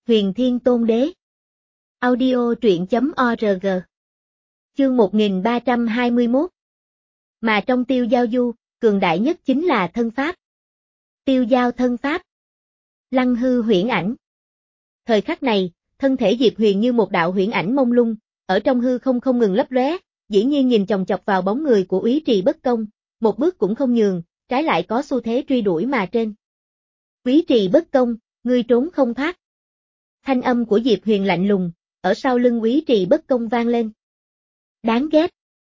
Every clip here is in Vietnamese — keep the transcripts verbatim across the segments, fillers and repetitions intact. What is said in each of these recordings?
Huyền Thiên Tôn Đế. Audio truyện chấm org. Chương một nghìn ba trăm hai mươi mốt. Mà trong tiêu giao du, cường đại nhất chính là thân pháp. Tiêu giao thân pháp. Lăng hư huyễn ảnh. Thời khắc này, thân thể Diệp Huyền như một đạo huyễn ảnh mông lung, ở trong hư không không ngừng lấp lóe, dĩ nhiên nhìn chòng chọc vào bóng người của Úy Trì Bất Công, một bước cũng không nhường, trái lại có xu thế truy đuổi mà trên. Úy Trì Bất Công, ngươi trốn không thoát. Thanh âm của Diệp Huyền lạnh lùng, ở sau lưng Úy Trì Bất Công vang lên. Đáng ghét.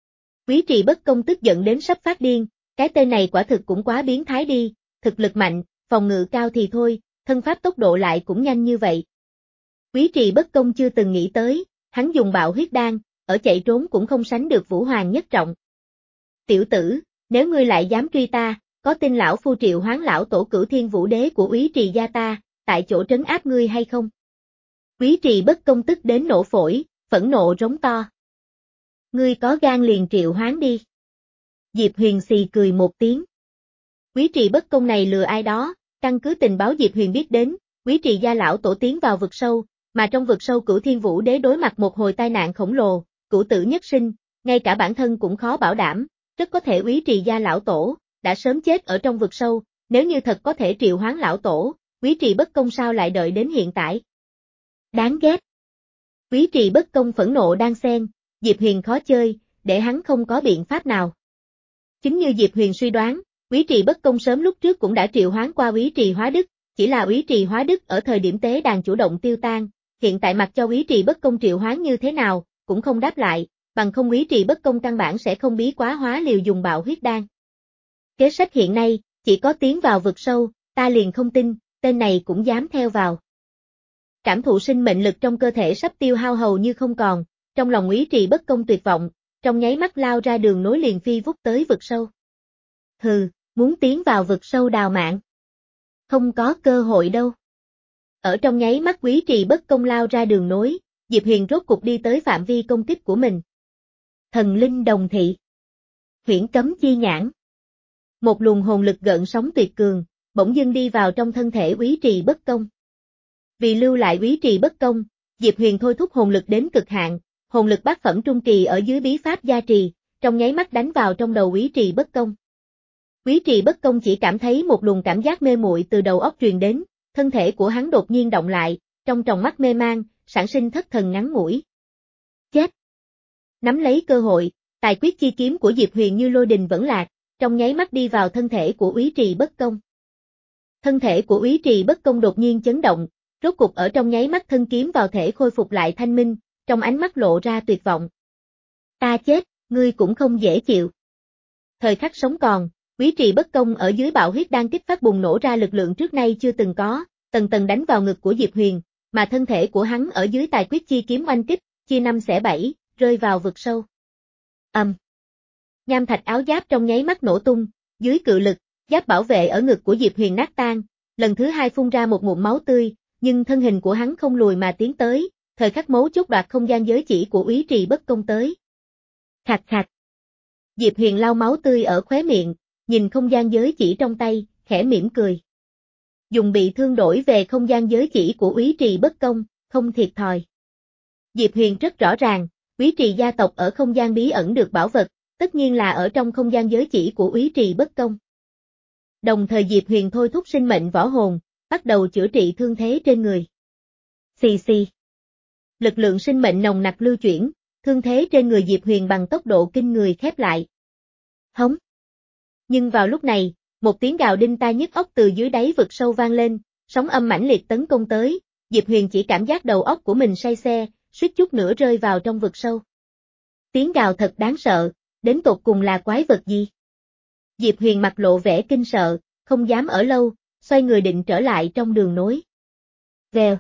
Úy Trì Bất Công tức giận đến sắp phát điên, cái tên này quả thực cũng quá biến thái đi, thực lực mạnh, phòng ngự cao thì thôi, thân pháp tốc độ lại cũng nhanh như vậy. Úy Trì Bất Công chưa từng nghĩ tới, hắn dùng bạo huyết đan, ở chạy trốn cũng không sánh được Vũ Hoàng nhất trọng. Tiểu tử, nếu ngươi lại dám truy ta, có tin lão phu triệu hoán lão tổ Cửu Thiên Vũ Đế của Úy Trì gia ta, tại chỗ trấn áp ngươi hay không? Úy Trì Bất Công tức đến nổ phổi, phẫn nộ rống to. Ngươi có gan liền triệu hoán đi. Diệp Huyền xì cười một tiếng. Úy Trì Bất Công này lừa ai đó, căn cứ tình báo Diệp Huyền biết đến, Úy Trì gia lão tổ tiến vào vực sâu, mà trong vực sâu Cửu Thiên Vũ Đế đối mặt một hồi tai nạn khổng lồ, cửu tử nhất sinh, ngay cả bản thân cũng khó bảo đảm, rất có thể Úy Trì gia lão tổ đã sớm chết ở trong vực sâu, nếu như thật có thể triệu hoán lão tổ, Úy Trì Bất Công sao lại đợi đến hiện tại? Đáng ghét. Úy Trì Bất Công phẫn nộ đan xen, Diệp Huyền khó chơi, để hắn không có biện pháp nào. Chính như Diệp Huyền suy đoán, Úy Trì Bất Công sớm lúc trước cũng đã triệu hoán qua Úy Trì Hóa Đức, chỉ là Úy Trì Hóa Đức ở thời điểm tế đàn chủ động tiêu tan, hiện tại mặc cho Úy Trì Bất Công triệu hoán như thế nào, cũng không đáp lại, bằng không Úy Trì Bất Công căn bản sẽ không bí quá hóa liều dùng bạo huyết đan. Kế sách hiện nay, chỉ có tiến vào vực sâu, ta liền không tin, tên này cũng dám theo vào. Cảm thụ sinh mệnh lực trong cơ thể sắp tiêu hao hầu như không còn, trong lòng Úy Trì Bất Công tuyệt vọng, trong nháy mắt lao ra đường nối liền phi vút tới vực sâu. Hừ, muốn tiến vào vực sâu đào mạng. Không có cơ hội đâu. Ở trong nháy mắt Úy Trì Bất Công lao ra đường nối, Diệp Huyền rốt cục đi tới phạm vi công kích của mình. Thần linh đồng thị. Huyễn cấm chi nhãn. Một luồng hồn lực gợn sóng tuyệt cường, bỗng dưng đi vào trong thân thể Úy Trì Bất Công. Vì lưu lại Úy Trì Bất Công, Diệp Huyền thôi thúc hồn lực đến cực hạn, hồn lực bát phẩm trung kỳ ở dưới bí pháp gia trì, trong nháy mắt đánh vào trong đầu Úy Trì Bất Công. Úy Trì Bất Công chỉ cảm thấy một luồng cảm giác mê muội từ đầu óc truyền đến, thân thể của hắn đột nhiên động lại, trong tròng mắt mê mang, sản sinh thất thần ngắn ngủi. Chết! Nắm lấy cơ hội, tài quyết chi kiếm của Diệp Huyền như lôi đình vẫn lạc, trong nháy mắt đi vào thân thể của Úy Trì Bất Công. Thân thể của Úy Trì Bất Công đột nhiên chấn động, rốt cục ở trong nháy mắt thân kiếm vào thể khôi phục lại thanh minh, trong ánh mắt lộ ra tuyệt vọng. Ta chết, ngươi cũng không dễ chịu. Thời khắc sống còn, Úy Trì Bất Công ở dưới bạo huyết đan kích phát bùng nổ ra lực lượng trước nay chưa từng có, tầng tầng đánh vào ngực của Diệp Huyền, mà thân thể của hắn ở dưới tài quyết chi kiếm oanh kích, chia năm xẻ bảy, rơi vào vực sâu. Ầm. Um. Nham thạch áo giáp trong nháy mắt nổ tung, dưới cự lực, giáp bảo vệ ở ngực của Diệp Huyền nát tan, lần thứ hai phun ra một ngụm máu tươi, nhưng thân hình của hắn không lùi mà tiến tới, thời khắc mấu chốt đoạt không gian giới chỉ của Úy Trì Bất Công tới. Khạc khạc. Diệp Huyền lau máu tươi ở khóe miệng, nhìn không gian giới chỉ trong tay, khẽ mỉm cười. Dùng bị thương đổi về không gian giới chỉ của Úy Trì Bất Công, không thiệt thòi. Diệp Huyền rất rõ ràng, Úy Trì gia tộc ở không gian bí ẩn được bảo vật, tất nhiên là ở trong không gian giới chỉ của Úy Trì Bất Công. Đồng thời Diệp Huyền thôi thúc sinh mệnh võ hồn, bắt đầu chữa trị thương thế trên người. Xì xì. Lực lượng sinh mệnh nồng nặc lưu chuyển, thương thế trên người Diệp Huyền bằng tốc độ kinh người khép lại. Hống. Nhưng vào lúc này, một tiếng gào đinh tai nhức óc từ dưới đáy vực sâu vang lên, sóng âm mãnh liệt tấn công tới, Diệp Huyền chỉ cảm giác đầu óc của mình say xe, suýt chút nữa rơi vào trong vực sâu. Tiếng gào thật đáng sợ, đến tột cùng là quái vật gì? Diệp Huyền mặt lộ vẻ kinh sợ, không dám ở lâu, xoay người định trở lại trong đường nối. Vèo.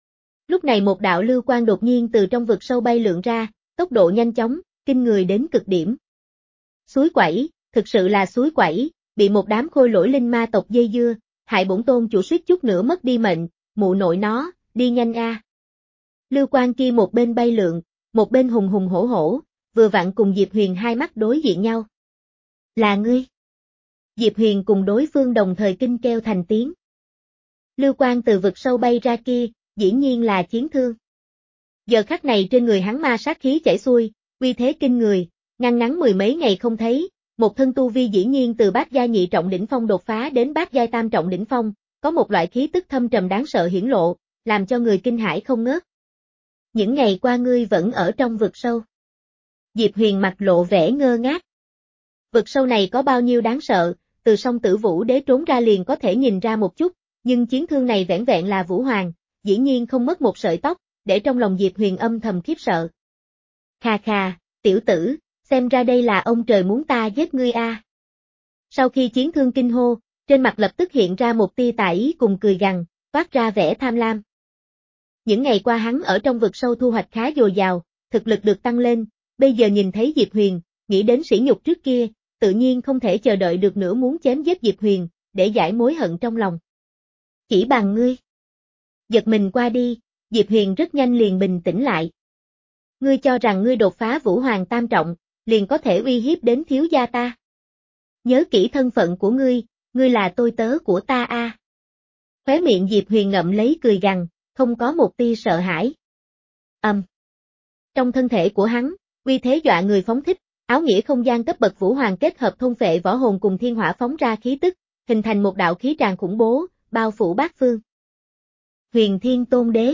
Lúc này một đạo lưu quang đột nhiên từ trong vực sâu bay lượn ra, tốc độ nhanh chóng, kinh người đến cực điểm. Suối quẩy, thực sự là suối quẩy, bị một đám khôi lỗi linh ma tộc dây dưa, hại bổn tôn chủ suýt chút nữa mất đi mệnh, mụ nội nó, đi nhanh a. Lưu quang kia một bên bay lượn, một bên hùng hùng hổ hổ, vừa vặn cùng Diệp Huyền hai mắt đối diện nhau. Là ngươi. Diệp Huyền cùng đối phương đồng thời kinh kêu thành tiếng. Lưu quang từ vực sâu bay ra kia, dĩ nhiên là chiến thương. Giờ khắc này trên người hắn ma sát khí chảy xuôi, uy thế kinh người, ngăn ngắn mười mấy ngày không thấy, một thân tu vi dĩ nhiên từ bát giai nhị trọng đỉnh phong đột phá đến bát giai tam trọng đỉnh phong, có một loại khí tức thâm trầm đáng sợ hiển lộ, làm cho người kinh hãi không ngớt. Những ngày qua ngươi vẫn ở trong vực sâu. Diệp Huyền mặt lộ vẻ ngơ ngác. Vực sâu này có bao nhiêu đáng sợ, từ sông Tử Vũ Đế trốn ra liền có thể nhìn ra một chút, nhưng chiến thương này vẻn vẹn là Vũ Hoàng, dĩ nhiên không mất một sợi tóc, để trong lòng Diệp Huyền âm thầm khiếp sợ. Khà khà, tiểu tử, xem ra đây là ông trời muốn ta giết ngươi a. À. Sau khi chiến thương kinh hô, trên mặt lập tức hiện ra một tia tà ý cùng cười gằn, toát ra vẻ tham lam. Những ngày qua hắn ở trong vực sâu thu hoạch khá dồi dào, thực lực được tăng lên, bây giờ nhìn thấy Diệp Huyền, nghĩ đến sỉ nhục trước kia, tự nhiên không thể chờ đợi được nữa muốn chém giết Diệp Huyền, để giải mối hận trong lòng. Chỉ bằng ngươi. Giật mình qua đi, Diệp Huyền rất nhanh liền bình tĩnh lại. Ngươi cho rằng ngươi đột phá Vũ Hoàng tam trọng, liền có thể uy hiếp đến thiếu gia ta. Nhớ kỹ thân phận của ngươi, ngươi là tôi tớ của ta a. À. Khóe miệng Diệp Huyền ngậm lấy cười gằn, không có một tia sợ hãi. Âm. Um. Trong thân thể của hắn, uy thế dọa người phóng thích, áo nghĩa không gian cấp bậc Vũ Hoàng kết hợp thôn phệ võ hồn cùng thiên hỏa phóng ra khí tức, hình thành một đạo khí tràng khủng bố, bao phủ bát phương. Huyền Thiên Tôn Đế.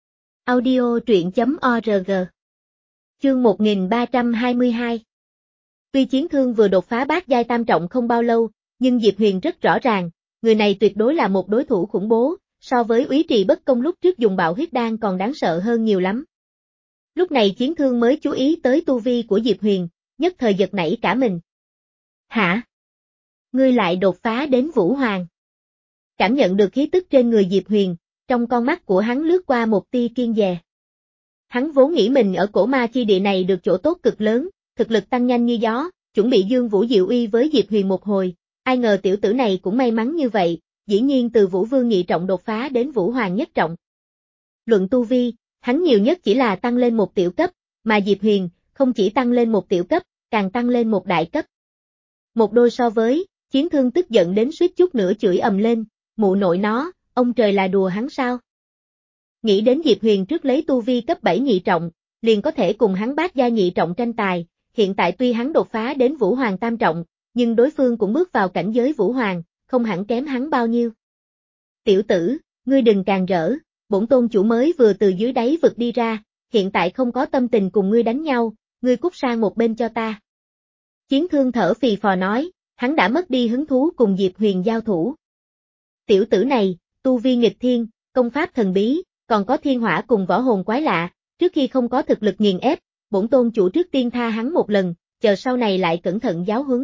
Audio truyện chấm org. Chương một nghìn ba trăm hai mươi hai. Tuy chiến thương vừa đột phá bát giai tam trọng không bao lâu, nhưng Diệp Huyền rất rõ ràng, người này tuyệt đối là một đối thủ khủng bố, so với Úy Trì Bất Công lúc trước dùng bạo huyết đan còn đáng sợ hơn nhiều lắm. Lúc này chiến thương mới chú ý tới tu vi của Diệp Huyền, nhất thời giật nảy cả mình. Hả? Ngươi lại đột phá đến Vũ Hoàng. Cảm nhận được khí tức trên người Diệp Huyền, trong con mắt của hắn lướt qua một tia kiêng dè. Hắn vốn nghĩ mình ở cổ ma chi địa này được chỗ tốt cực lớn, thực lực tăng nhanh như gió, chuẩn bị dương vũ diệu uy với Diệp Huyền một hồi, ai ngờ tiểu tử này cũng may mắn như vậy, dĩ nhiên từ Vũ Vương nhị trọng đột phá đến Vũ Hoàng nhất trọng. Luận tu vi, hắn nhiều nhất chỉ là tăng lên một tiểu cấp, mà Diệp Huyền không chỉ tăng lên một tiểu cấp, càng tăng lên một đại cấp. Một đôi so với, chiến thương tức giận đến suýt chút nữa chửi ầm lên, mụ nội nó, ông trời là đùa hắn sao? Nghĩ đến Diệp Huyền trước lấy tu vi cấp bảy nhị trọng, liền có thể cùng hắn bát gia nhị trọng tranh tài, hiện tại tuy hắn đột phá đến Vũ Hoàng tam trọng, nhưng đối phương cũng bước vào cảnh giới Vũ Hoàng, không hẳn kém hắn bao nhiêu. Tiểu tử, ngươi đừng càng rỡ, bổn tôn chủ mới vừa từ dưới đáy vực đi ra, hiện tại không có tâm tình cùng ngươi đánh nhau, ngươi cút sang một bên cho ta. Chiến thương thở phì phò nói, hắn đã mất đi hứng thú cùng Diệp Huyền giao thủ. Tiểu tử này, tu vi nghịch thiên, công pháp thần bí, còn có thiên hỏa cùng võ hồn quái lạ, trước khi không có thực lực nghiền ép, bổn tôn chủ trước tiên tha hắn một lần, chờ sau này lại cẩn thận giáo huấn.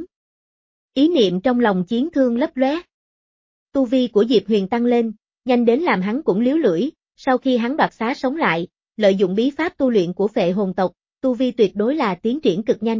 Ý niệm trong lòng chiến thương lấp lóe. Tu vi của Diệp Huyền tăng lên, nhanh đến làm hắn cũng liếu lưỡi, sau khi hắn đoạt xá sống lại, lợi dụng bí pháp tu luyện của phệ hồn tộc, tu vi tuyệt đối là tiến triển cực nhanh.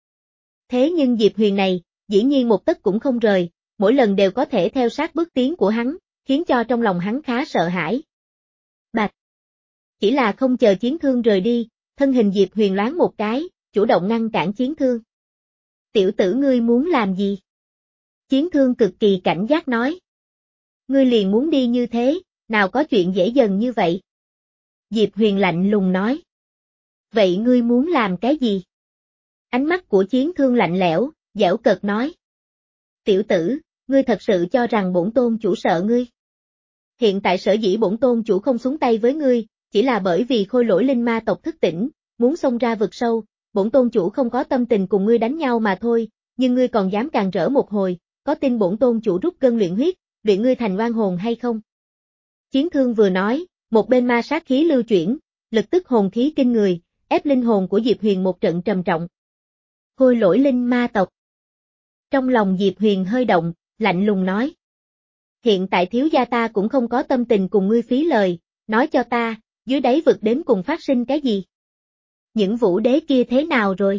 Thế nhưng Diệp Huyền này, dĩ nhiên một tấc cũng không rời, mỗi lần đều có thể theo sát bước tiến của hắn, khiến cho trong lòng hắn khá sợ hãi. Bạch! Chỉ là không chờ chiến thương rời đi, thân hình Diệp Huyền loáng một cái, chủ động ngăn cản chiến thương. Tiểu tử ngươi muốn làm gì? Chiến thương cực kỳ cảnh giác nói. Ngươi liền muốn đi như thế, nào có chuyện dễ dần như vậy? Diệp Huyền lạnh lùng nói. Vậy ngươi muốn làm cái gì? Ánh mắt của chiến thương lạnh lẽo, giễu cợt nói. Tiểu tử, ngươi thật sự cho rằng bổn tôn chủ sợ ngươi? Hiện tại sở dĩ bổn tôn chủ không xuống tay với ngươi, chỉ là bởi vì khôi lỗi linh ma tộc thức tỉnh, muốn xông ra vực sâu, bổn tôn chủ không có tâm tình cùng ngươi đánh nhau mà thôi, nhưng ngươi còn dám càn rỡ một hồi, có tin bổn tôn chủ rút cân luyện huyết, luyện ngươi thành oan hồn hay không? Chiến thương vừa nói, một bên ma sát khí lưu chuyển, lực tức hồn khí kinh người, ép linh hồn của Diệp Huyền một trận trầm trọng. Khôi lỗi linh ma tộc. Trong lòng Diệp Huyền hơi động, lạnh lùng nói. Hiện tại thiếu gia ta cũng không có tâm tình cùng ngươi phí lời, nói cho ta, dưới đáy vực đến cùng phát sinh cái gì? Những vũ đế kia thế nào rồi?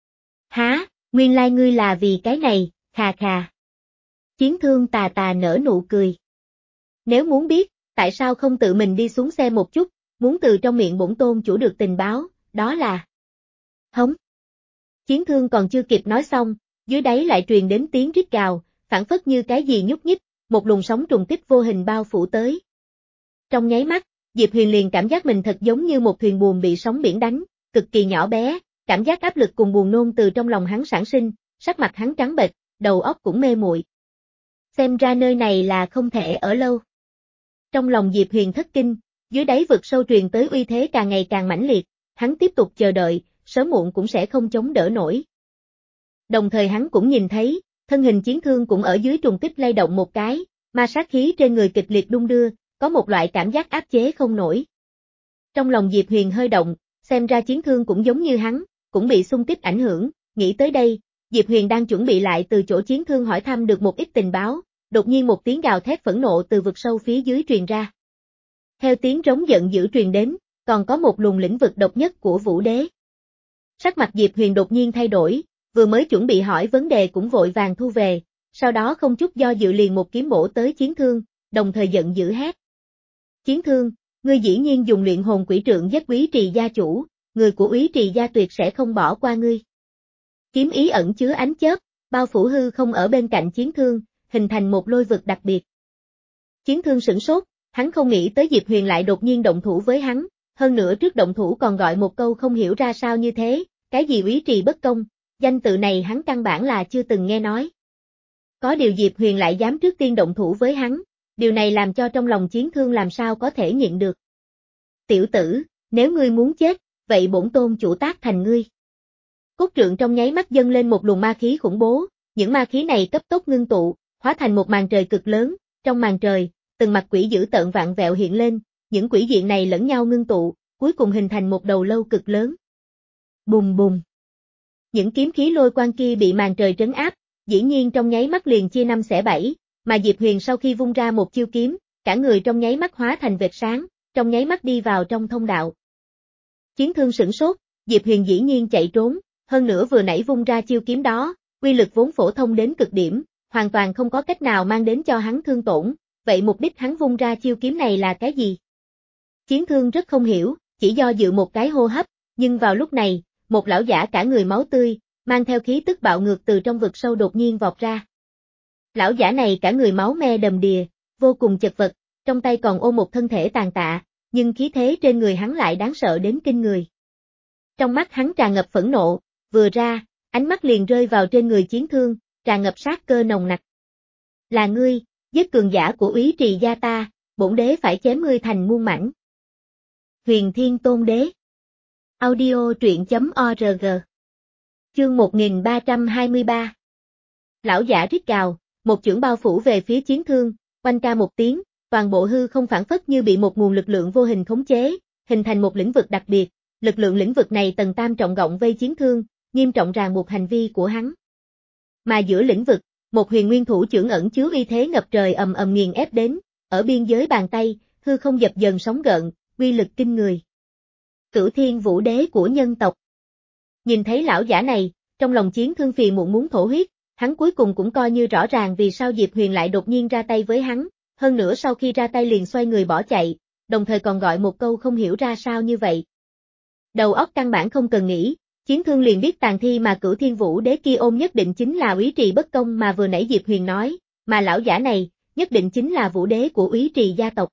Há, nguyên lai ngươi là vì cái này, khà khà. Chiến thương tà tà nở nụ cười. Nếu muốn biết, tại sao không tự mình đi xuống xe một chút, muốn từ trong miệng bổn tôn chủ được tình báo, đó là... Hống. Chiến thương còn chưa kịp nói xong, dưới đáy lại truyền đến tiếng rít gào, phảng phất như cái gì nhúc nhích, một luồng sóng trùng kích vô hình bao phủ tới. Trong nháy mắt, Diệp Huyền liền cảm giác mình thật giống như một thuyền buồm bị sóng biển đánh, cực kỳ nhỏ bé, cảm giác áp lực cùng buồn nôn từ trong lòng hắn sản sinh, sắc mặt hắn trắng bệch, đầu óc cũng mê muội. Xem ra nơi này là không thể ở lâu. Trong lòng Diệp Huyền thất kinh, dưới đáy vực sâu truyền tới uy thế càng ngày càng mãnh liệt, hắn tiếp tục chờ đợi, sớm muộn cũng sẽ không chống đỡ nổi. Đồng thời hắn cũng nhìn thấy, thân hình chiến thương cũng ở dưới trùng kích lay động một cái, ma sát khí trên người kịch liệt đung đưa, có một loại cảm giác áp chế không nổi. Trong lòng Diệp Huyền hơi động, xem ra chiến thương cũng giống như hắn, cũng bị xung kích ảnh hưởng, nghĩ tới đây, Diệp Huyền đang chuẩn bị lại từ chỗ chiến thương hỏi thăm được một ít tình báo, đột nhiên một tiếng gào thét phẫn nộ từ vực sâu phía dưới truyền ra. Theo tiếng rống giận dữ truyền đến, còn có một luồng lĩnh vực độc nhất của Vũ Đế. Sắc mặt Diệp Huyền đột nhiên thay đổi, vừa mới chuẩn bị hỏi vấn đề cũng vội vàng thu về, sau đó không chút do dự liền một kiếm bổ tới chiến thương, đồng thời giận dữ hét. Chiến thương, ngươi dĩ nhiên dùng luyện hồn quỷ trượng giết Úy Trì gia chủ, người của Úy Trì gia tuyệt sẽ không bỏ qua ngươi. Kiếm ý ẩn chứa ánh chớp, bao phủ hư không ở bên cạnh chiến thương, hình thành một lôi vực đặc biệt. Chiến thương sửng sốt, hắn không nghĩ tới Diệp Huyền lại đột nhiên động thủ với hắn, hơn nữa trước động thủ còn gọi một câu không hiểu ra sao như thế, cái gì Úy Trì bất công, danh tự này hắn căn bản là chưa từng nghe nói. Có điều Diệp Huyền lại dám trước tiên động thủ với hắn, điều này làm cho trong lòng chiến thương làm sao có thể nhịn được. Tiểu tử, nếu ngươi muốn chết, vậy bổn tôn chủ tác thành ngươi. Cốt trượng trong nháy mắt dâng lên một luồng ma khí khủng bố, những ma khí này cấp tốc ngưng tụ, hóa thành một màn trời cực lớn, trong màn trời, từng mặt quỷ dữ tợn vạn vẹo hiện lên, những quỷ diện này lẫn nhau ngưng tụ, cuối cùng hình thành một đầu lâu cực lớn. Bùng bùng. Những kiếm khí lôi quang kia bị màn trời trấn áp, dĩ nhiên trong nháy mắt liền chia năm xẻ bảy, mà Diệp Huyền sau khi vung ra một chiêu kiếm, cả người trong nháy mắt hóa thành vệt sáng, trong nháy mắt đi vào trong thông đạo. Chiến thương sửng sốt, Diệp Huyền dĩ nhiên chạy trốn, hơn nữa vừa nãy vung ra chiêu kiếm đó, uy lực vốn phổ thông đến cực điểm, hoàn toàn không có cách nào mang đến cho hắn thương tổn, vậy mục đích hắn vung ra chiêu kiếm này là cái gì? Chiến thương rất không hiểu, chỉ do dự một cái hô hấp, nhưng vào lúc này, một lão giả cả người máu tươi, mang theo khí tức bạo ngược từ trong vực sâu đột nhiên vọt ra. Lão giả này cả người máu me đầm đìa, vô cùng chật vật, trong tay còn ôm một thân thể tàn tạ, nhưng khí thế trên người hắn lại đáng sợ đến kinh người. Trong mắt hắn tràn ngập phẫn nộ, vừa ra, ánh mắt liền rơi vào trên người chiến thương, tràn ngập sát cơ nồng nặc. Là ngươi, giết cường giả của Úy Trì gia ta, bổn đế phải chém ngươi thành muôn mảnh. Huyền Thiên Tôn Đế. Audio truyện chấm org. Chương một nghìn ba trăm hai mươi ba. Lão giả rít gào, một chưởng bao phủ về phía chiến thương, oanh ca một tiếng, toàn bộ hư không phản phất như bị một nguồn lực lượng vô hình khống chế, hình thành một lĩnh vực đặc biệt, lực lượng lĩnh vực này tầng tam trọng gọng vây chiến thương, nghiêm trọng ràng buộc hành vi của hắn. Mà giữa lĩnh vực, một huyền nguyên thủ chưởng ẩn chứa uy thế ngập trời ầm ầm nghiền ép đến, ở biên giới bàn tay, hư không dập dần sóng gợn, uy lực kinh người. Cửu Thiên Vũ Đế của nhân tộc. Nhìn thấy lão giả này, trong lòng chiến thương phì muộn muốn thổ huyết, hắn cuối cùng cũng coi như rõ ràng vì sao Diệp Huyền lại đột nhiên ra tay với hắn, hơn nữa sau khi ra tay liền xoay người bỏ chạy, đồng thời còn gọi một câu không hiểu ra sao như vậy. Đầu óc căn bản không cần nghĩ, chiến thương liền biết tàn thi mà Cửu Thiên Vũ Đế kia ôm nhất định chính là Úy Trì bất công mà vừa nãy Diệp Huyền nói, mà lão giả này, nhất định chính là Vũ Đế của Úy Trì gia tộc.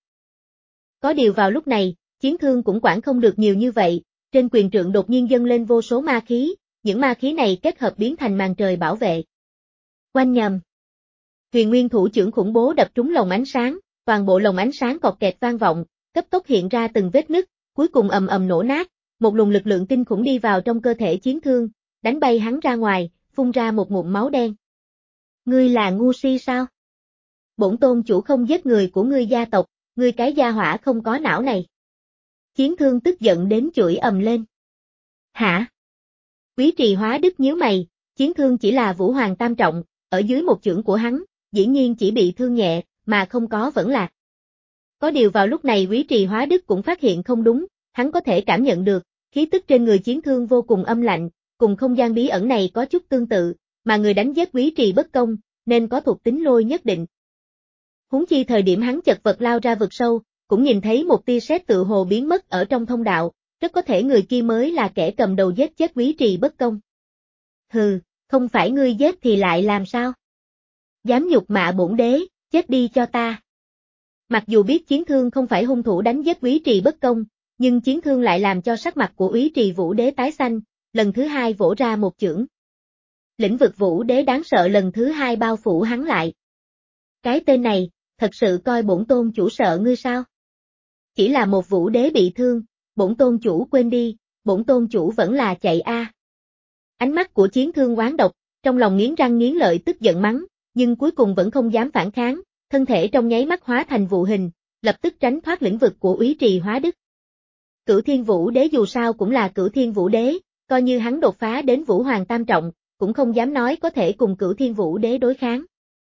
Có điều vào lúc này, chiến thương cũng quản không được nhiều như vậy, trên quyền trượng đột nhiên dâng lên vô số ma khí, những ma khí này kết hợp biến thành màn trời bảo vệ. Oanh nhầm. Huyền nguyên thủ chưởng khủng bố đập trúng lồng ánh sáng, toàn bộ lồng ánh sáng cọt kẹt vang vọng, cấp tốc hiện ra từng vết nứt, cuối cùng ầm ầm nổ nát, một luồng lực lượng kinh khủng đi vào trong cơ thể chiến thương, đánh bay hắn ra ngoài, phun ra một ngụm máu đen. Ngươi là ngu si sao? Bổn tôn chủ không giết người của ngươi gia tộc, ngươi cái gia hỏa không có não này. Chiến thương tức giận đến chửi ầm lên. Hả? Úy Trì Hóa Đức nhíu mày, chiến thương chỉ là Vũ Hoàng tam trọng, ở dưới một chưởng của hắn, dĩ nhiên chỉ bị thương nhẹ, mà không có vẫn lạc. Có điều vào lúc này Úy Trì Hóa Đức cũng phát hiện không đúng, hắn có thể cảm nhận được, khí tức trên người chiến thương vô cùng âm lạnh, cùng không gian bí ẩn này có chút tương tự, mà người đánh giết Úy Trì bất công, nên có thuộc tính lôi nhất định. Huống chi thời điểm hắn chật vật lao ra vực sâu, cũng nhìn thấy một tia sét tự hồ biến mất ở trong thông đạo, rất có thể người kia mới là kẻ cầm đầu giết chết Úy Trì bất công. Hừ, không phải ngươi giết thì lại làm sao? Dám nhục mạ bổn đế, chết đi cho ta. Mặc dù biết Chiến Thương không phải hung thủ đánh giết Úy Trì Bất Công, nhưng Chiến Thương lại làm cho sắc mặt của Úy Trì Vũ Đế tái xanh, lần thứ hai vỗ ra một chưởng. Lĩnh vực Vũ Đế đáng sợ lần thứ hai bao phủ hắn lại. Cái tên này, thật sự coi bổn tôn chủ sợ ngươi sao? Chỉ là một Vũ Đế bị thương, bổn tôn chủ quên đi, bổn tôn chủ vẫn là chạy a. Ánh mắt của Chiến Thương oán độc, trong lòng nghiến răng nghiến lợi tức giận mắng, nhưng cuối cùng vẫn không dám phản kháng, thân thể trong nháy mắt hóa thành vụ hình, lập tức tránh thoát lĩnh vực của Úy Trì Hóa Đức. Cửu Thiên Vũ Đế dù sao cũng là Cửu Thiên Vũ Đế, coi như hắn đột phá đến Vũ Hoàng Tam Trọng, cũng không dám nói có thể cùng Cửu Thiên Vũ Đế đối kháng.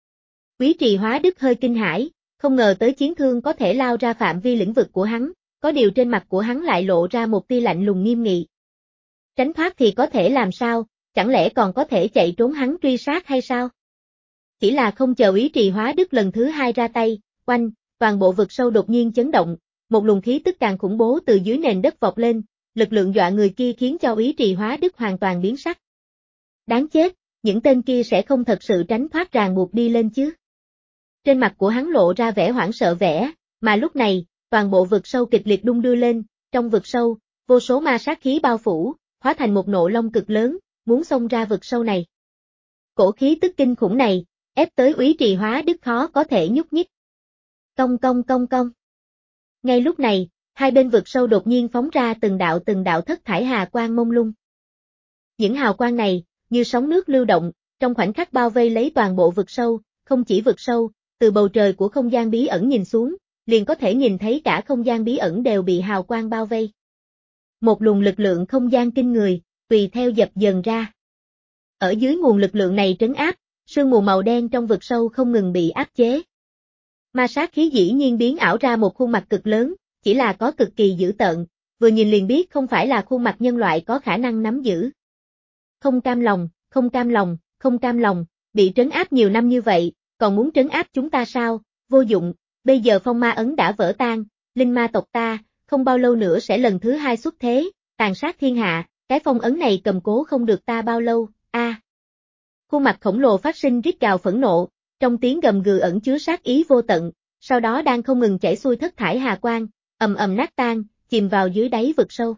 Úy Trì Hóa Đức hơi kinh hãi, không ngờ tới Chiến Thương có thể lao ra phạm vi lĩnh vực của hắn, có điều trên mặt của hắn lại lộ ra một tia lạnh lùng nghiêm nghị. Tránh thoát thì có thể làm sao, chẳng lẽ còn có thể chạy trốn hắn truy sát hay sao? Chỉ là không chờ Úy Trì Hóa Đức lần thứ hai ra tay, oanh, toàn bộ vực sâu đột nhiên chấn động, một luồng khí tức càng khủng bố từ dưới nền đất vọt lên, lực lượng dọa người kia khiến cho Úy Trì Hóa Đức hoàn toàn biến sắc. Đáng chết, những tên kia sẽ không thật sự tránh thoát ràng buộc đi lên chứ. Trên mặt của hắn lộ ra vẻ hoảng sợ vẻ, mà lúc này, toàn bộ vực sâu kịch liệt đung đưa lên, trong vực sâu, vô số ma sát khí bao phủ, hóa thành một nộ long cực lớn, muốn xông ra vực sâu này. Cổ khí tức kinh khủng này, ép tới Úy Trì Hóa Đức khó có thể nhúc nhích. Cong cong cong cong. Ngay lúc này, hai bên vực sâu đột nhiên phóng ra từng đạo từng đạo thất thải hà quang mông lung. Những hào quang này, như sóng nước lưu động, trong khoảnh khắc bao vây lấy toàn bộ vực sâu, không chỉ vực sâu, từ bầu trời của không gian bí ẩn nhìn xuống, liền có thể nhìn thấy cả không gian bí ẩn đều bị hào quang bao vây. Một luồng lực lượng không gian kinh người, tùy theo dập dần ra. Ở dưới nguồn lực lượng này trấn áp, sương mù màu đen trong vực sâu không ngừng bị áp chế. Ma sát khí dĩ nhiên biến ảo ra một khuôn mặt cực lớn, chỉ là có cực kỳ dữ tợn, vừa nhìn liền biết không phải là khuôn mặt nhân loại có khả năng nắm giữ. Không cam lòng, không cam lòng, không cam lòng, bị trấn áp nhiều năm như vậy, còn muốn trấn áp chúng ta sao, vô dụng, bây giờ phong ma ấn đã vỡ tan, linh ma tộc ta, không bao lâu nữa sẽ lần thứ hai xuất thế, tàn sát thiên hạ, cái phong ấn này cầm cố không được ta bao lâu, a. À. Khuôn mặt khổng lồ phát sinh rít gào phẫn nộ, trong tiếng gầm gừ ẩn chứa sát ý vô tận, sau đó đang không ngừng chảy xuôi thất thải hà quang, ầm ầm nát tan, chìm vào dưới đáy vực sâu.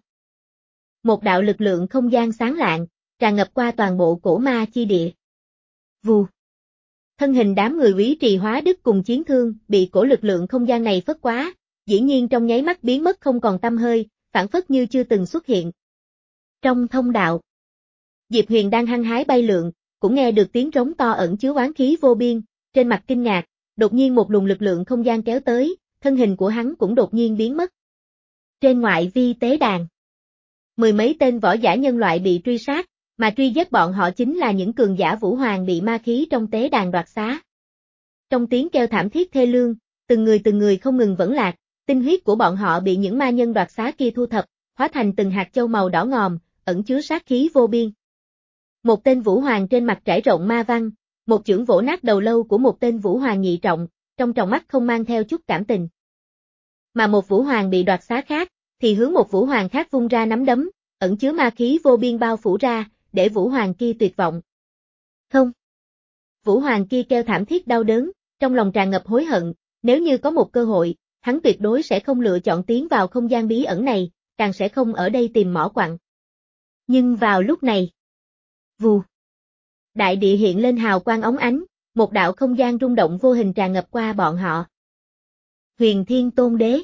Một đạo lực lượng không gian sáng lạng, tràn ngập qua toàn bộ cổ ma chi địa. Vù. Thân hình đám người Úy Trì Hóa Đức cùng Chiến Thương bị cổ lực lượng không gian này phất quá, dĩ nhiên trong nháy mắt biến mất không còn tăm hơi, phản phất như chưa từng xuất hiện. Trong thông đạo, Diệp Huyền đang hăng hái bay lượn, cũng nghe được tiếng trống to ẩn chứa oán khí vô biên, trên mặt kinh ngạc, đột nhiên một luồng lực lượng không gian kéo tới, thân hình của hắn cũng đột nhiên biến mất. Trên ngoại vi tế đàn, mười mấy tên võ giả nhân loại bị truy sát, mà truy giết bọn họ chính là những cường giả vũ hoàng bị ma khí trong tế đàn đoạt xá. Trong tiếng kêu thảm thiết thê lương, từng người từng người không ngừng vẫn lạc, tinh huyết của bọn họ bị những ma nhân đoạt xá kia thu thập, hóa thành từng hạt châu màu đỏ ngòm, ẩn chứa sát khí vô biên. Một tên vũ hoàng trên mặt trải rộng ma văn, một chưởng vỗ nát đầu lâu của một tên vũ hoàng nhị trọng, trong tròng mắt không mang theo chút cảm tình. Mà một vũ hoàng bị đoạt xá khác, thì hướng một vũ hoàng khác vung ra nắm đấm, ẩn chứa ma khí vô biên bao phủ ra, để vũ hoàng kia tuyệt vọng. Không. Vũ hoàng kia kêu thảm thiết đau đớn, trong lòng tràn ngập hối hận, nếu như có một cơ hội, hắn tuyệt đối sẽ không lựa chọn tiến vào không gian bí ẩn này, càng sẽ không ở đây tìm mỏ quặng. Nhưng vào lúc này, vù, đại địa hiện lên hào quang óng ánh, một đạo không gian rung động vô hình tràn ngập qua bọn họ. Huyền Thiên Tôn Đế.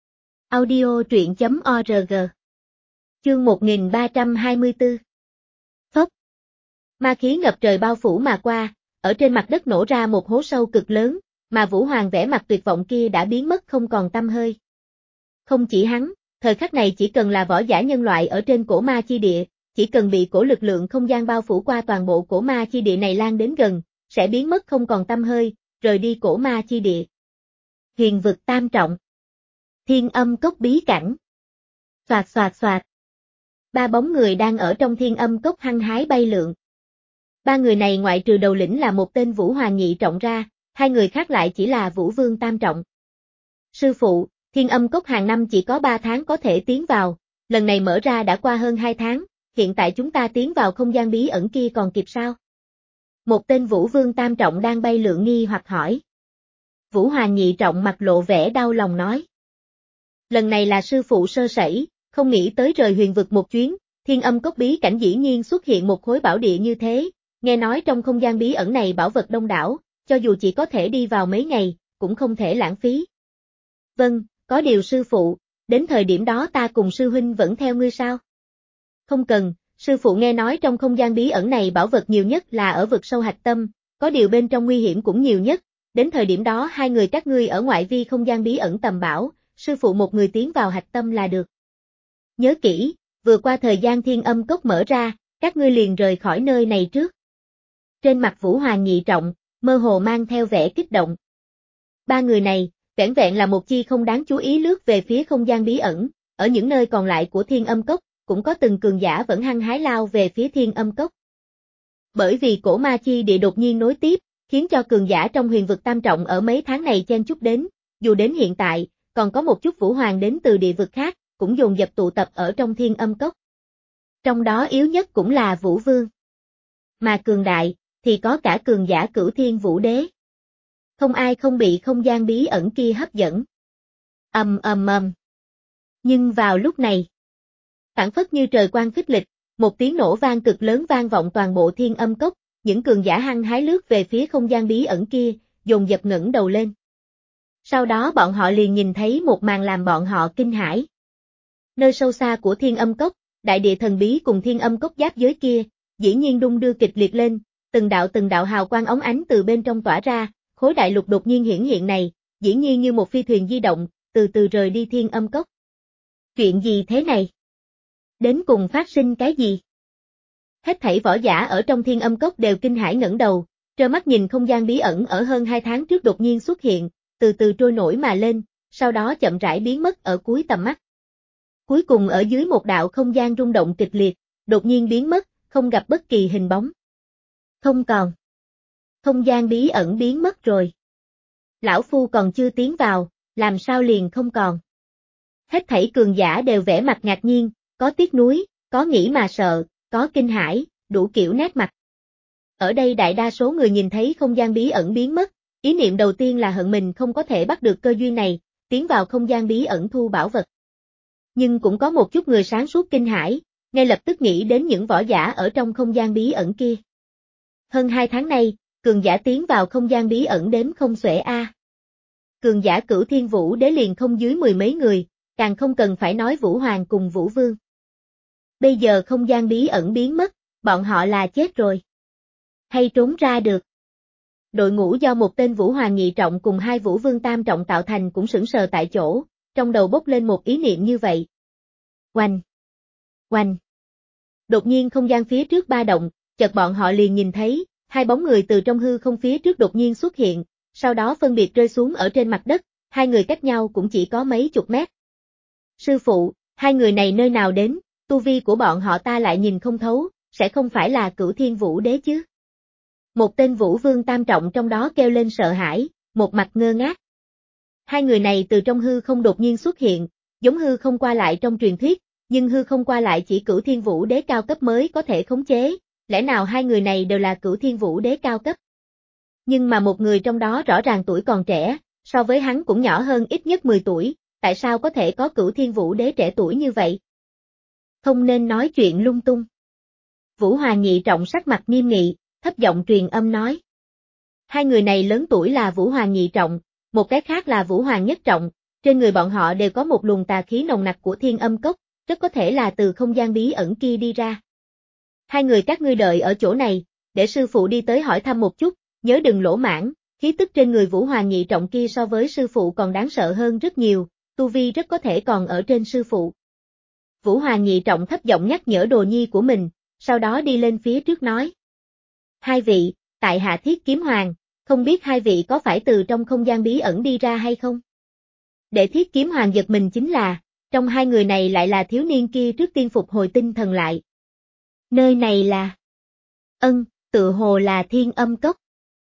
Audio truyện chấm org. Chương một nghìn ba trăm hai mươi tư. Phốc. Ma khí ngập trời bao phủ mà qua, ở trên mặt đất nổ ra một hố sâu cực lớn, mà Vũ Hoàng vẻ mặt tuyệt vọng kia đã biến mất không còn tăm hơi. Không chỉ hắn, thời khắc này chỉ cần là võ giả nhân loại ở trên cổ ma chi địa, chỉ cần bị cổ lực lượng không gian bao phủ qua toàn bộ cổ ma chi địa này lan đến gần, sẽ biến mất không còn tăm hơi, rời đi cổ ma chi địa. Huyền vực tam trọng. Thiên âm cốc bí cảnh. Xoạt xoạt xoạt. Ba bóng người đang ở trong thiên âm cốc hăng hái bay lượn. Ba người này ngoại trừ đầu lĩnh là một tên vũ hoàng nhị trọng ra, hai người khác lại chỉ là vũ vương tam trọng. Sư phụ, thiên âm cốc hàng năm chỉ có ba tháng có thể tiến vào, lần này mở ra đã qua hơn hai tháng, hiện tại chúng ta tiến vào không gian bí ẩn kia còn kịp sao? Một tên vũ vương tam trọng đang bay lượn nghi hoặc hỏi. Vũ Hoàng nhị trọng mặt lộ vẻ đau lòng nói. Lần này là sư phụ sơ sẩy, không nghĩ tới rời huyền vực một chuyến, Thiên Âm Cốc bí cảnh dĩ nhiên xuất hiện một khối bảo địa như thế, nghe nói trong không gian bí ẩn này bảo vật đông đảo, cho dù chỉ có thể đi vào mấy ngày, cũng không thể lãng phí. Vâng, có điều sư phụ, đến thời điểm đó ta cùng sư huynh vẫn theo ngươi sao? Không cần, sư phụ nghe nói trong không gian bí ẩn này bảo vật nhiều nhất là ở vực sâu hạch tâm, có điều bên trong nguy hiểm cũng nhiều nhất, đến thời điểm đó hai người các ngươi ở ngoại vi không gian bí ẩn tầm bảo, sư phụ một người tiến vào hạch tâm là được. Nhớ kỹ, vừa qua thời gian Thiên Âm Cốc mở ra, các ngươi liền rời khỏi nơi này trước. Trên mặt Vũ Hoàng nhị trọng, mơ hồ mang theo vẻ kích động. Ba người này, vẻn vẹn là một chi không đáng chú ý lướt về phía không gian bí ẩn, ở những nơi còn lại của Thiên Âm Cốc, cũng có từng cường giả vẫn hăng hái lao về phía Thiên Âm Cốc. Bởi vì cổ ma chi địa đột nhiên nối tiếp, khiến cho cường giả trong huyền vực tam trọng ở mấy tháng này chen chúc đến, dù đến hiện tại, còn có một chút Vũ Hoàng đến từ địa vực khác, cũng dồn dập tụ tập ở trong Thiên Âm Cốc. Trong đó yếu nhất cũng là Vũ Vương. Mà cường đại, thì có cả cường giả Cửu Thiên Vũ Đế. Không ai không bị không gian bí ẩn kia hấp dẫn. Ầm ầm ầm. Nhưng vào lúc này, phảng phất như trời quang phích lịch, một tiếng nổ vang cực lớn vang vọng toàn bộ Thiên Âm Cốc, những cường giả hăng hái lướt về phía không gian bí ẩn kia, dồn dập ngẩng đầu lên. Sau đó bọn họ liền nhìn thấy một màn làm bọn họ kinh hãi. Nơi sâu xa của Thiên Âm Cốc, đại địa thần bí cùng Thiên Âm Cốc giáp giới kia, dĩ nhiên đung đưa kịch liệt lên, từng đạo từng đạo hào quang óng ánh từ bên trong tỏa ra, khối đại lục đột nhiên hiển hiện này, dĩ nhiên như một phi thuyền di động, từ từ rời đi Thiên Âm Cốc. Chuyện gì thế này? Đến cùng phát sinh cái gì? Hết thảy võ giả ở trong Thiên Âm Cốc đều kinh hãi ngẩng đầu, trơ mắt nhìn không gian bí ẩn ở hơn hai tháng trước đột nhiên xuất hiện, từ từ trôi nổi mà lên, sau đó chậm rãi biến mất ở cuối tầm mắt. Cuối cùng ở dưới một đạo không gian rung động kịch liệt, đột nhiên biến mất, không gặp bất kỳ hình bóng. Không còn. Không gian bí ẩn biến mất rồi. Lão Phu còn chưa tiến vào, làm sao liền không còn. Hết thảy cường giả đều vẻ mặt ngạc nhiên, có tiếc nuối, có nghĩ mà sợ, có kinh hãi, đủ kiểu nét mặt. Ở đây đại đa số người nhìn thấy không gian bí ẩn biến mất, ý niệm đầu tiên là hận mình không có thể bắt được cơ duyên này, tiến vào không gian bí ẩn thu bảo vật. Nhưng cũng có một chút người sáng suốt kinh hãi, ngay lập tức nghĩ đến những võ giả ở trong không gian bí ẩn kia. Hơn hai tháng nay, cường giả tiến vào không gian bí ẩn đếm không xuể a. Cường giả Cửu Thiên Vũ Đế liền không dưới mười mấy người, càng không cần phải nói Vũ Hoàng cùng Vũ Vương. Bây giờ không gian bí ẩn biến mất, bọn họ là chết rồi. Hay trốn ra được. Đội ngũ do một tên Vũ Hoàng nhị trọng cùng hai Vũ Vương tam trọng tạo thành cũng sững sờ tại chỗ, trong đầu bốc lên một ý niệm như vậy. Oanh! Oanh! Đột nhiên không gian phía trước ba động, chợt bọn họ liền nhìn thấy, hai bóng người từ trong hư không phía trước đột nhiên xuất hiện, sau đó phân biệt rơi xuống ở trên mặt đất, hai người cách nhau cũng chỉ có mấy chục mét. Sư phụ, hai người này nơi nào đến, tu vi của bọn họ ta lại nhìn không thấu, sẽ không phải là Cửu Thiên Vũ Đế chứ? Một tên Vũ Vương tam trọng trong đó kêu lên sợ hãi, một mặt ngơ ngác. Hai người này từ trong hư không đột nhiên xuất hiện, giống hư không qua lại trong truyền thuyết, nhưng hư không qua lại chỉ Cửu Thiên Vũ Đế cao cấp mới có thể khống chế, lẽ nào hai người này đều là Cửu Thiên Vũ Đế cao cấp? Nhưng mà một người trong đó rõ ràng tuổi còn trẻ, so với hắn cũng nhỏ hơn ít nhất mười tuổi, tại sao có thể có Cửu Thiên Vũ Đế trẻ tuổi như vậy? Không nên nói chuyện lung tung. Vũ Hoàng nhị trọng sắc mặt nghiêm nghị, thấp giọng truyền âm nói. Hai người này lớn tuổi là Vũ Hoàng nhị trọng, một cái khác là Vũ Hoàng nhất trọng, trên người bọn họ đều có một luồng tà khí nồng nặc của Thiên Âm Cốc, rất có thể là từ không gian bí ẩn kia đi ra. Hai người các ngươi đợi ở chỗ này, để sư phụ đi tới hỏi thăm một chút, nhớ đừng lỗ mãng, khí tức trên người Vũ Hoàng nhị trọng kia so với sư phụ còn đáng sợ hơn rất nhiều, tu vi rất có thể còn ở trên sư phụ. Vũ Hoàng nhị trọng thấp giọng nhắc nhở đồ nhi của mình, sau đó đi lên phía trước nói. Hai vị, tại hạ Thiết Kiếm Hoàng, không biết hai vị có phải từ trong không gian bí ẩn đi ra hay không? Để Thiết Kiếm Hoàng giật mình chính là, trong hai người này lại là thiếu niên kia trước tiên phục hồi tinh thần lại. Nơi này là... Ân, tự hồ là Thiên Âm Cốc.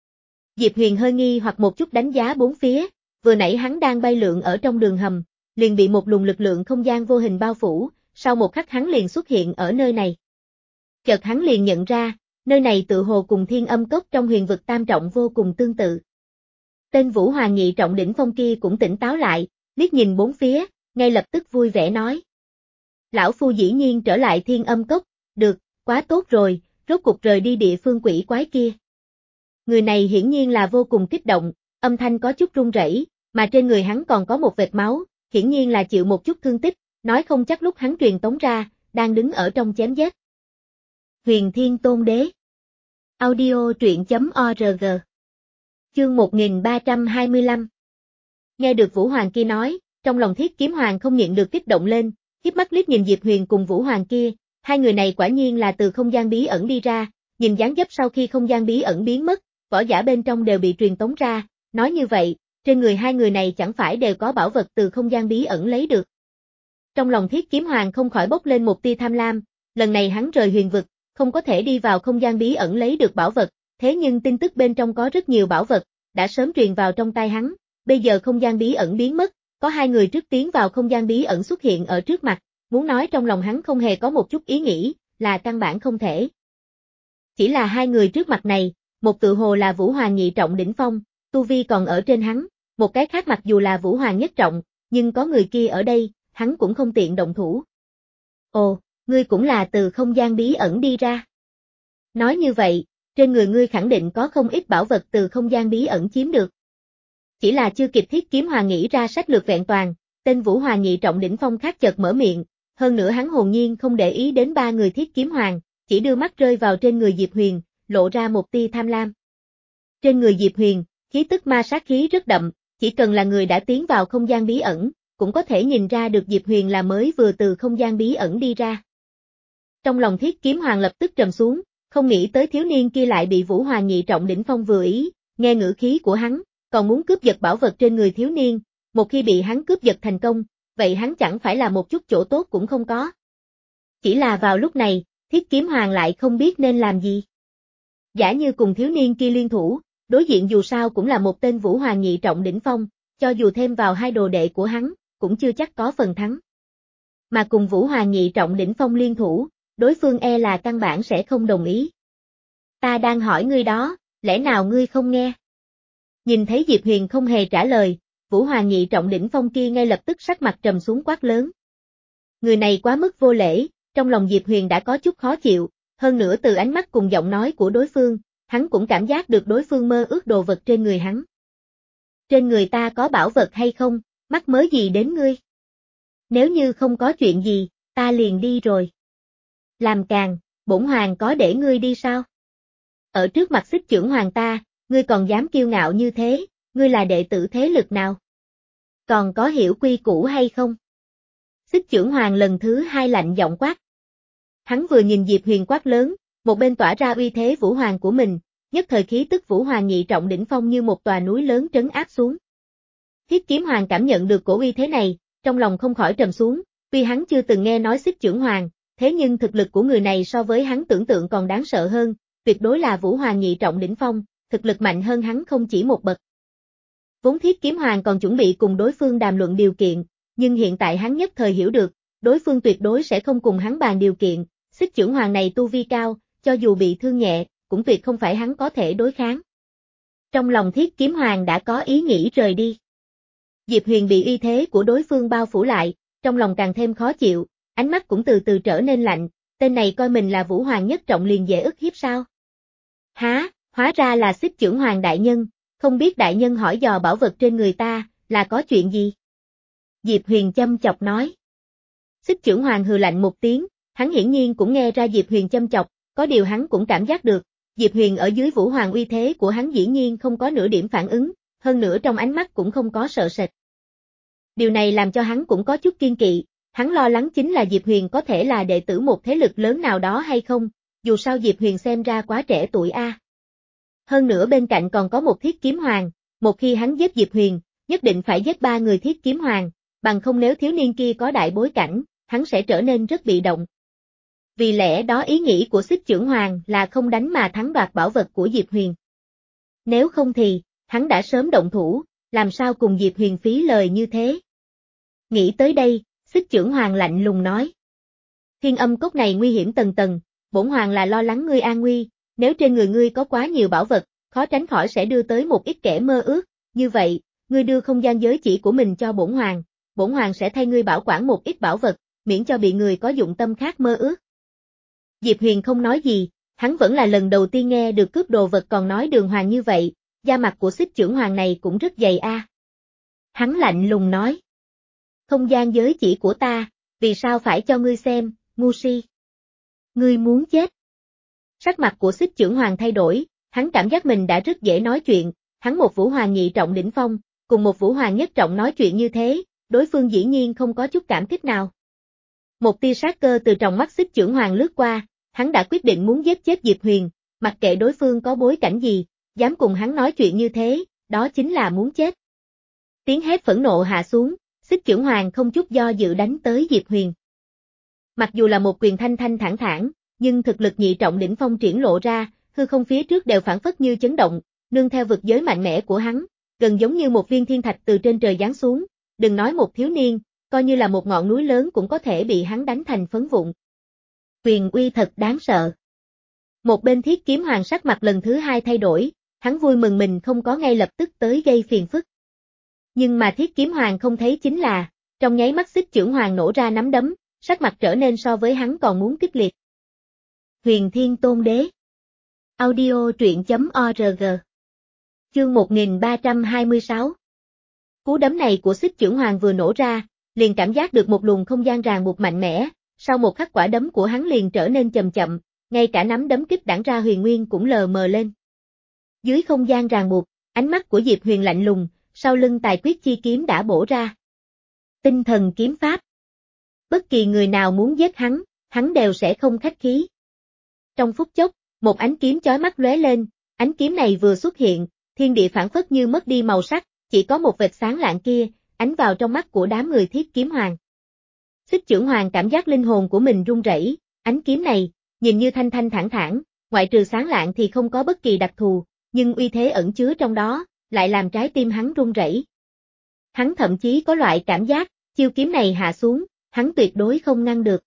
Diệp Huyền hơi nghi hoặc một chút đánh giá bốn phía, vừa nãy hắn đang bay lượn ở trong đường hầm, liền bị một luồng lực lượng không gian vô hình bao phủ, sau một khắc hắn liền xuất hiện ở nơi này. Chợt hắn liền nhận ra, nơi này tự hồ cùng Thiên Âm Cốc trong huyền vực tam trọng vô cùng tương tự. Tên Vũ Hoàng nhị trọng đỉnh phong kia cũng tỉnh táo lại, liếc nhìn bốn phía, ngay lập tức vui vẻ nói. Lão Phu dĩ nhiên trở lại Thiên Âm Cốc, được, quá tốt rồi, rốt cục rời đi địa phương quỷ quái kia. Người này hiển nhiên là vô cùng kích động, âm thanh có chút run rẩy, mà trên người hắn còn có một vệt máu, hiển nhiên là chịu một chút thương tích, nói không chắc lúc hắn truyền tống ra, đang đứng ở trong chém giết. Huyền Thiên Tôn Đế. Audio truyện chấm org. Chương một nghìn ba trăm hai mươi lăm. Nghe được Vũ Hoàng kia nói, trong lòng Thiết Kiếm Hoàng không nhịn được kích động lên, híp mắt liếc nhìn Diệp Huyền cùng Vũ Hoàng kia, hai người này quả nhiên là từ không gian bí ẩn đi ra, nhìn dáng dấp sau khi không gian bí ẩn biến mất, võ giả bên trong đều bị truyền tống ra, nói như vậy, trên người hai người này chẳng phải đều có bảo vật từ không gian bí ẩn lấy được. Trong lòng Thiết Kiếm Hoàng không khỏi bốc lên một tia tham lam, lần này hắn rời huyền vực, không có thể đi vào không gian bí ẩn lấy được bảo vật, thế nhưng tin tức bên trong có rất nhiều bảo vật, đã sớm truyền vào trong tay hắn, bây giờ không gian bí ẩn biến mất, có hai người trước tiến vào không gian bí ẩn xuất hiện ở trước mặt, muốn nói trong lòng hắn không hề có một chút ý nghĩ, là căn bản không thể. Chỉ là hai người trước mặt này, một tự hồ là Vũ Hoàng nhị trọng đỉnh phong, tu vi còn ở trên hắn, một cái khác mặc dù là Vũ Hoàng nhất trọng, nhưng có người kia ở đây, hắn cũng không tiện động thủ. Ồ, ngươi cũng là từ không gian bí ẩn đi ra. Nói như vậy, trên người ngươi khẳng định có không ít bảo vật từ không gian bí ẩn chiếm được. Chỉ là chưa kịp Thiết Kiếm Hoàng nghĩ ra sách lược vẹn toàn, tên Vũ Hoàng nhị trọng đỉnh phong khác chợt mở miệng, hơn nữa hắn hồn nhiên không để ý đến ba người Thiết Kiếm Hoàng, chỉ đưa mắt rơi vào trên người Diệp Huyền, lộ ra một tia tham lam. Trên người Diệp Huyền, khí tức ma sát khí rất đậm, chỉ cần là người đã tiến vào không gian bí ẩn, cũng có thể nhìn ra được Diệp Huyền là mới vừa từ không gian bí ẩn đi ra. Trong lòng Thiết Kiếm Hoàng lập tức trầm xuống, không nghĩ tới thiếu niên kia lại bị Vũ Hoàng nhị trọng đỉnh phong vừa ý, nghe ngữ khí của hắn, còn muốn cướp giật bảo vật trên người thiếu niên, một khi bị hắn cướp giật thành công, vậy hắn chẳng phải là một chút chỗ tốt cũng không có. Chỉ là vào lúc này, Thiết Kiếm Hoàng lại không biết nên làm gì. Giả như cùng thiếu niên kia liên thủ, đối diện dù sao cũng là một tên Vũ Hoàng nhị trọng đỉnh phong, cho dù thêm vào hai đồ đệ của hắn, cũng chưa chắc có phần thắng. Mà cùng Vũ Hoàng nhị trọng đỉnh phong liên thủ, đối phương e là căn bản sẽ không đồng ý. Ta đang hỏi ngươi đó, lẽ nào ngươi không nghe? Nhìn thấy Diệp Huyền không hề trả lời, Vũ Hoàng nhị trọng đỉnh phong kia ngay lập tức sắc mặt trầm xuống quát lớn. Người này quá mức vô lễ, trong lòng Diệp Huyền đã có chút khó chịu, hơn nữa từ ánh mắt cùng giọng nói của đối phương, hắn cũng cảm giác được đối phương mơ ước đồ vật trên người hắn. Trên người ta có bảo vật hay không, mắc mớ gì đến ngươi? Nếu như không có chuyện gì, ta liền đi rồi. Làm càn, bổn hoàng có để ngươi đi sao? Ở trước mặt Xích Chưởng Hoàng ta, ngươi còn dám kiêu ngạo như thế, ngươi là đệ tử thế lực nào? Còn có hiểu quy củ hay không? Xích Chưởng Hoàng lần thứ hai lạnh giọng quát. Hắn vừa nhìn Diệp Huyền quát lớn, một bên tỏa ra uy thế Vũ Hoàng của mình, nhất thời khí tức Vũ Hoàng nhị trọng đỉnh phong như một tòa núi lớn trấn áp xuống. Thiết Kiếm Hoàng cảm nhận được cổ uy thế này, trong lòng không khỏi trầm xuống, tuy hắn chưa từng nghe nói Xích Chưởng Hoàng, thế nhưng thực lực của người này so với hắn tưởng tượng còn đáng sợ hơn, tuyệt đối là Vũ Hoàng nhị trọng đỉnh phong, thực lực mạnh hơn hắn không chỉ một bậc. Vốn Thiết Kiếm Hoàng còn chuẩn bị cùng đối phương đàm luận điều kiện, nhưng hiện tại hắn nhất thời hiểu được, đối phương tuyệt đối sẽ không cùng hắn bàn điều kiện, Xích Chưởng Hoàng này tu vi cao, cho dù bị thương nhẹ, cũng tuyệt không phải hắn có thể đối kháng. Trong lòng Thiết Kiếm Hoàng đã có ý nghĩ rời đi. Diệp Huyền bị uy thế của đối phương bao phủ lại, trong lòng càng thêm khó chịu, ánh mắt cũng từ từ trở nên lạnh, tên này coi mình là Vũ Hoàng nhất trọng liền dễ ức hiếp sao? Há, hóa ra là Xích Chưởng Hoàng đại nhân, không biết đại nhân hỏi dò bảo vật trên người ta, là có chuyện gì? Diệp Huyền châm chọc nói. Xích Chưởng Hoàng hừ lạnh một tiếng, hắn hiển nhiên cũng nghe ra Diệp Huyền châm chọc, có điều hắn cũng cảm giác được, Diệp Huyền ở dưới Vũ Hoàng uy thế của hắn dĩ nhiên không có nửa điểm phản ứng, hơn nữa trong ánh mắt cũng không có sợ sệt. Điều này làm cho hắn cũng có chút kiên kỵ, hắn lo lắng chính là Diệp Huyền có thể là đệ tử một thế lực lớn nào đó hay không, dù sao Diệp Huyền xem ra quá trẻ tuổi a. Hơn nữa bên cạnh còn có một Thiết Kiếm Hoàng, một khi hắn giết Diệp Huyền, nhất định phải giết ba người Thiết Kiếm Hoàng, bằng không nếu thiếu niên kia có đại bối cảnh, hắn sẽ trở nên rất bị động. Vì lẽ đó ý nghĩ của Xích Chưởng Hoàng là không đánh mà thắng đoạt bảo vật của Diệp Huyền. Nếu không thì, hắn đã sớm động thủ, làm sao cùng Diệp Huyền phí lời như thế? Nghĩ tới đây, Xích Chưởng Hoàng lạnh lùng nói. Thiên Âm Cốc này nguy hiểm tầng tầng, bổn hoàng là lo lắng ngươi an nguy, nếu trên người ngươi có quá nhiều bảo vật, khó tránh khỏi sẽ đưa tới một ít kẻ mơ ước, như vậy, ngươi đưa không gian giới chỉ của mình cho bổn hoàng, bổn hoàng sẽ thay ngươi bảo quản một ít bảo vật, miễn cho bị người có dụng tâm khác mơ ước. Diệp Huyền không nói gì, hắn vẫn là lần đầu tiên nghe được cướp đồ vật còn nói đường hoàng như vậy, da mặt của xích chưởng hoàng này cũng rất dày a. À. Hắn lạnh lùng nói. Không gian giới chỉ của ta, vì sao phải cho ngươi xem, ngu si. Ngươi muốn chết. Sắc mặt của xích chưởng hoàng thay đổi, hắn cảm giác mình đã rất dễ nói chuyện, hắn một vũ hoàng nhị trọng đỉnh phong, cùng một vũ hoàng nhất trọng nói chuyện như thế, đối phương dĩ nhiên không có chút cảm kích nào. Một tia sát cơ từ trong mắt xích chưởng hoàng lướt qua, hắn đã quyết định muốn giết chết Diệp Huyền, mặc kệ đối phương có bối cảnh gì, dám cùng hắn nói chuyện như thế, đó chính là muốn chết. Tiếng hét phẫn nộ hạ xuống, xích chưởng hoàng không chút do dự đánh tới Diệp Huyền. Mặc dù là một quyền thanh thanh thản thản, nhưng thực lực nhị trọng đỉnh phong triển lộ ra, hư không phía trước đều phản phất như chấn động, nương theo vực giới mạnh mẽ của hắn, gần giống như một viên thiên thạch từ trên trời giáng xuống, đừng nói một thiếu niên, coi như là một ngọn núi lớn cũng có thể bị hắn đánh thành phấn vụn. Quyền uy thật đáng sợ. Một bên thiết kiếm hoàng sắc mặt lần thứ hai thay đổi, hắn vui mừng mình không có ngay lập tức tới gây phiền phức. Nhưng mà thiết kiếm hoàng không thấy chính là, trong nháy mắt xích chưởng hoàng nổ ra nắm đấm, sắc mặt trở nên so với hắn còn muốn kích liệt. Huyền Thiên Tôn Đế. Audio truyện chấm org. Chương một nghìn ba trăm hai mươi sáu. Cú đấm này của xích chưởng hoàng vừa nổ ra, liền cảm giác được một luồng không gian ràng buộc mạnh mẽ, sau một khắc quả đấm của hắn liền trở nên chậm chậm, ngay cả nắm đấm kích đảng ra huyền nguyên cũng lờ mờ lên. Dưới không gian ràng buộc, ánh mắt của Diệp Huyền lạnh lùng, sau lưng tài quyết chi kiếm đã bổ ra. Tinh thần kiếm pháp. Bất kỳ người nào muốn giết hắn, hắn đều sẽ không khách khí. Trong phút chốc, một ánh kiếm chói mắt lóe lên, ánh kiếm này vừa xuất hiện, thiên địa phản phất như mất đi màu sắc, chỉ có một vệt sáng lạng kia, ánh vào trong mắt của đám người thiết kiếm hoàng. Xích chưởng hoàng cảm giác linh hồn của mình run rẩy, ánh kiếm này, nhìn như thanh thanh thản thản, ngoại trừ sáng lạng thì không có bất kỳ đặc thù, nhưng uy thế ẩn chứa trong đó, lại làm trái tim hắn run rẩy. Hắn thậm chí có loại cảm giác, chiêu kiếm này hạ xuống, hắn tuyệt đối không ngăn được.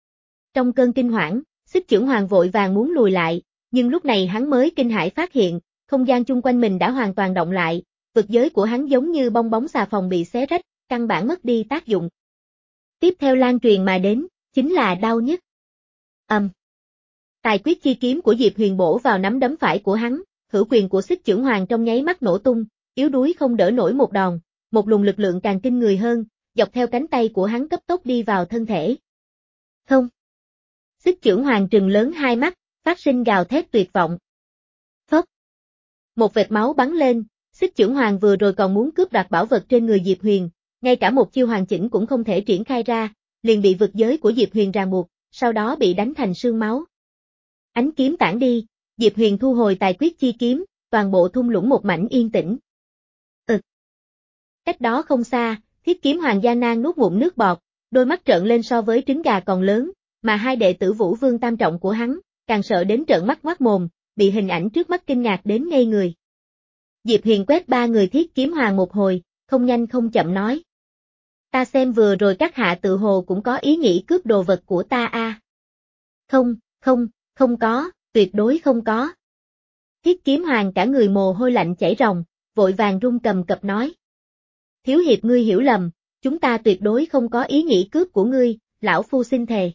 Trong cơn kinh hoảng, xích chưởng hoàng vội vàng muốn lùi lại, nhưng lúc này hắn mới kinh hãi phát hiện, không gian chung quanh mình đã hoàn toàn động lại, vực giới của hắn giống như bong bóng xà phòng bị xé rách, căn bản mất đi tác dụng. Tiếp theo lan truyền mà đến, chính là đau nhức. Ầm. Um. Tài quyết chi kiếm của Diệp Huyền bổ vào nắm đấm phải của hắn, hữu quyền của xích chưởng hoàng trong nháy mắt nổ tung, yếu đuối không đỡ nổi một đòn, một luồng lực lượng càng kinh người hơn, dọc theo cánh tay của hắn cấp tốc đi vào thân thể. Không. Xích chưởng hoàng trừng lớn hai mắt, phát sinh gào thét tuyệt vọng. Phốc. Một vệt máu bắn lên, xích chưởng hoàng vừa rồi còn muốn cướp đoạt bảo vật trên người Diệp Huyền, ngay cả một chiêu hoàn chỉnh cũng không thể triển khai ra, liền bị vực giới của Diệp Huyền ràng buộc, sau đó bị đánh thành sương máu. Ánh kiếm tản đi, Diệp Huyền thu hồi tài quyết chi kiếm, toàn bộ thung lũng một mảnh yên tĩnh. Ực. Cách đó không xa, thiết kiếm hoàng gian nan nuốt ngụm nước bọt, đôi mắt trợn lên so với trứng gà còn lớn, mà hai đệ tử Vũ Vương tam trọng của hắn, càng sợ đến trợn mắt ngoác mồm, bị hình ảnh trước mắt kinh ngạc đến ngây người. Diệp Huyền quét ba người thiết kiếm hoàng một hồi, không nhanh không chậm nói. Ta xem vừa rồi các hạ tự hồ cũng có ý nghĩ cướp đồ vật của ta a. À. Không, không, không có, tuyệt đối không có. Thiết kiếm hoàng cả người mồ hôi lạnh chảy ròng, vội vàng run cầm cập nói. Thiếu hiệp ngươi hiểu lầm, chúng ta tuyệt đối không có ý nghĩ cướp của ngươi, lão phu xin thề.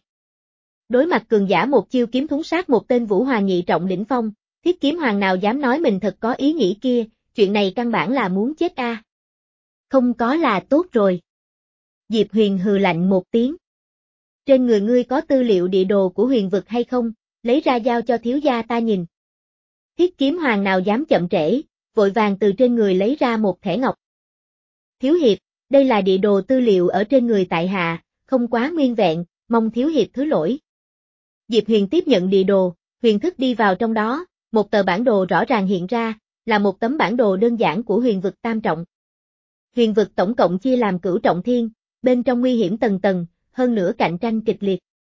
Đối mặt cường giả một chiêu kiếm thúng sát một tên vũ hoàng nhị trọng đỉnh phong, thiết kiếm hoàng nào dám nói mình thật có ý nghĩ kia, chuyện này căn bản là muốn chết a. À. Không có là tốt rồi. Diệp Huyền hừ lạnh một tiếng. Trên người ngươi có tư liệu địa đồ của huyền vực hay không, lấy ra giao cho thiếu gia ta nhìn. Thiết kiếm hoàng nào dám chậm trễ, vội vàng từ trên người lấy ra một thẻ ngọc. Thiếu hiệp, đây là địa đồ tư liệu ở trên người tại hạ, không quá nguyên vẹn, mong thiếu hiệp thứ lỗi. Diệp Huyền tiếp nhận địa đồ, huyền thức đi vào trong đó, một tờ bản đồ rõ ràng hiện ra, là một tấm bản đồ đơn giản của huyền vực tam trọng. Huyền vực tổng cộng chia làm cửu trọng thiên, bên trong nguy hiểm tầng tầng, hơn nữa cạnh tranh kịch liệt.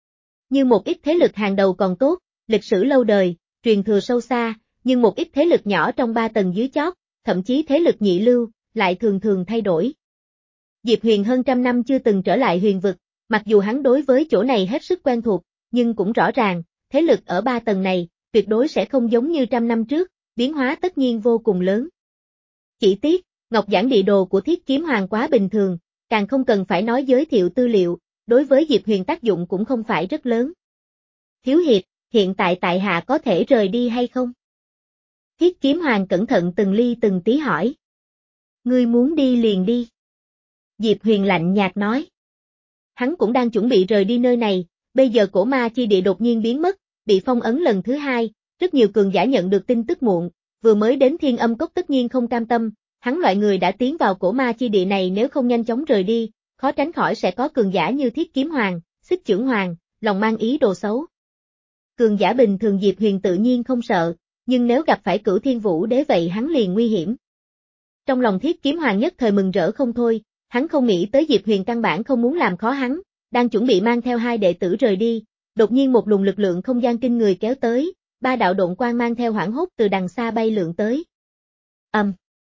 Như một ít thế lực hàng đầu còn tốt, lịch sử lâu đời, truyền thừa sâu xa, nhưng một ít thế lực nhỏ trong ba tầng dưới chót, thậm chí thế lực nhị lưu, lại thường thường thay đổi. Diệp Huyền hơn trăm năm chưa từng trở lại huyền vực, mặc dù hắn đối với chỗ này hết sức quen thuộc, nhưng cũng rõ ràng, thế lực ở ba tầng này, tuyệt đối sẽ không giống như trăm năm trước, biến hóa tất nhiên vô cùng lớn. Chỉ tiếc, Ngọc giản địa đồ của Thiết Kiếm Hoàng quá bình thường, càng không cần phải nói giới thiệu tư liệu, đối với Diệp Huyền tác dụng cũng không phải rất lớn. Thiếu hiệp, hiện tại tại hạ có thể rời đi hay không? Thiết Kiếm Hoàng cẩn thận từng ly từng tí hỏi. Ngươi muốn đi liền đi. Diệp Huyền lạnh nhạt nói. Hắn cũng đang chuẩn bị rời đi nơi này, bây giờ cổ ma chi địa đột nhiên biến mất, bị phong ấn lần thứ hai, rất nhiều cường giả nhận được tin tức muộn, vừa mới đến Thiên Âm Cốc tất nhiên không cam tâm, hắn loại người đã tiến vào cổ ma chi địa này nếu không nhanh chóng rời đi, khó tránh khỏi sẽ có cường giả như Thiết Kiếm Hoàng, Xích Chưởng Hoàng, lòng mang ý đồ xấu. Cường giả bình thường Diệp Huyền tự nhiên không sợ, nhưng nếu gặp phải Cửu Thiên Vũ Đế vậy hắn liền nguy hiểm. Trong lòng Thiết Kiếm Hoàng nhất thời mừng rỡ không thôi, hắn không nghĩ tới Diệp Huyền căn bản không muốn làm khó hắn, đang chuẩn bị mang theo hai đệ tử rời đi, đột nhiên một luồng lực lượng không gian kinh người kéo tới, ba đạo độn quang mang theo hoảng hốt từ đằng xa bay lượn tới. Ầm. Um.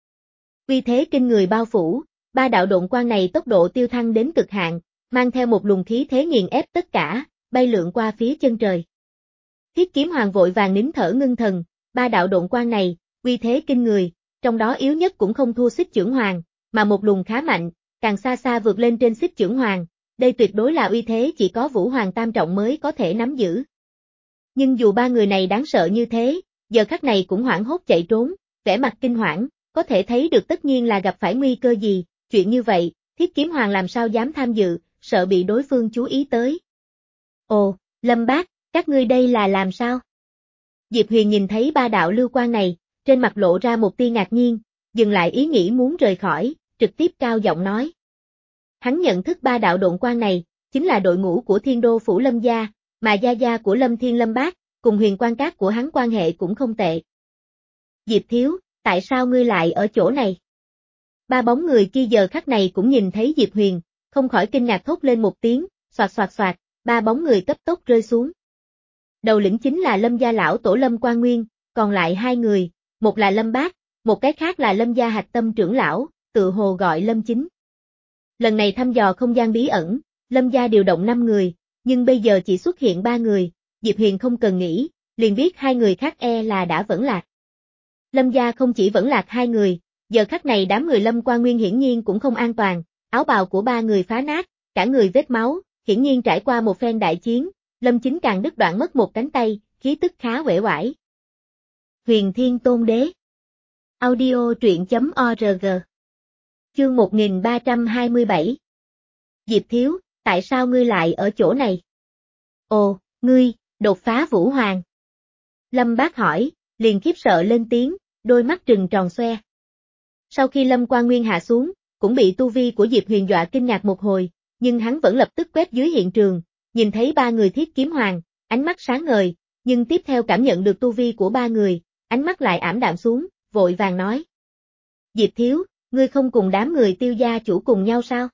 Uy thế kinh người bao phủ, ba đạo độn quang này tốc độ tiêu thăng đến cực hạn, mang theo một luồng khí thế nghiền ép tất cả, bay lượn qua phía chân trời. Thiết Kiếm Hoàng vội vàng nín thở ngưng thần, ba đạo độn quang này, uy thế kinh người, trong đó yếu nhất cũng không thua Xích Chưởng Hoàng, mà một luồng khá mạnh, càng xa xa vượt lên trên Xích Chưởng Hoàng, đây tuyệt đối là uy thế chỉ có Vũ Hoàng Tam Trọng mới có thể nắm giữ. Nhưng dù ba người này đáng sợ như thế, giờ khắc này cũng hoảng hốt chạy trốn, vẻ mặt kinh hoảng, có thể thấy được tất nhiên là gặp phải nguy cơ gì, chuyện như vậy, Thiết Kiếm Hoàng làm sao dám tham dự, sợ bị đối phương chú ý tới. Ồ, Lâm Bác, các ngươi đây là làm sao? Diệp Huyền nhìn thấy ba đạo lưu quang này, trên mặt lộ ra một tia ngạc nhiên, dừng lại ý nghĩ muốn rời khỏi, trực tiếp cao giọng nói. Hắn nhận thức ba đạo độn quang này, chính là đội ngũ của Thiên Đô Phủ Lâm gia, mà gia gia của Lâm Thiên Lâm Bác, cùng Huyền Quan Các của hắn quan hệ cũng không tệ. Diệp Thiếu, tại sao ngươi lại ở chỗ này? Ba bóng người kia giờ khắc này cũng nhìn thấy Diệp Huyền, không khỏi kinh ngạc thốt lên một tiếng, xoạt xoạt xoạt, ba bóng người cấp tốc rơi xuống. Đầu lĩnh chính là Lâm gia lão tổ Lâm Quan Nguyên, còn lại hai người, một là Lâm Bác, một cái khác là Lâm gia hạch tâm trưởng lão, tự hồ gọi Lâm Chính. Lần này thăm dò không gian bí ẩn, Lâm gia điều động năm người, nhưng bây giờ chỉ xuất hiện ba người, Diệp Huyền không cần nghĩ, liền biết hai người khác e là đã vẫn lạc. Lâm gia không chỉ vẫn lạc hai người, giờ khắc này đám người Lâm Quan Nguyên hiển nhiên cũng không an toàn, áo bào của ba người phá nát, cả người vết máu, hiển nhiên trải qua một phen đại chiến, Lâm Chính càng đứt đoạn mất một cánh tay, khí tức khá uể oải. Huyền Thiên Tôn Đế. Audio truyện chấm org. Chương một nghìn ba trăm hai mươi bảy. Diệp Thiếu, tại sao ngươi lại ở chỗ này? Ồ, ngươi, đột phá Vũ Hoàng. Lâm Bác hỏi, liền khiếp sợ lên tiếng, đôi mắt trừng tròn xoe. Sau khi Lâm Quan Nguyên hạ xuống, cũng bị tu vi của Diệp Huyền dọa kinh ngạc một hồi, nhưng hắn vẫn lập tức quét dưới hiện trường, nhìn thấy ba người Thiết Kiếm Hoàng, ánh mắt sáng ngời, nhưng tiếp theo cảm nhận được tu vi của ba người, ánh mắt lại ảm đạm xuống, vội vàng nói. Diệp Thiếu, ngươi không cùng đám người Tiêu gia chủ cùng nhau sao?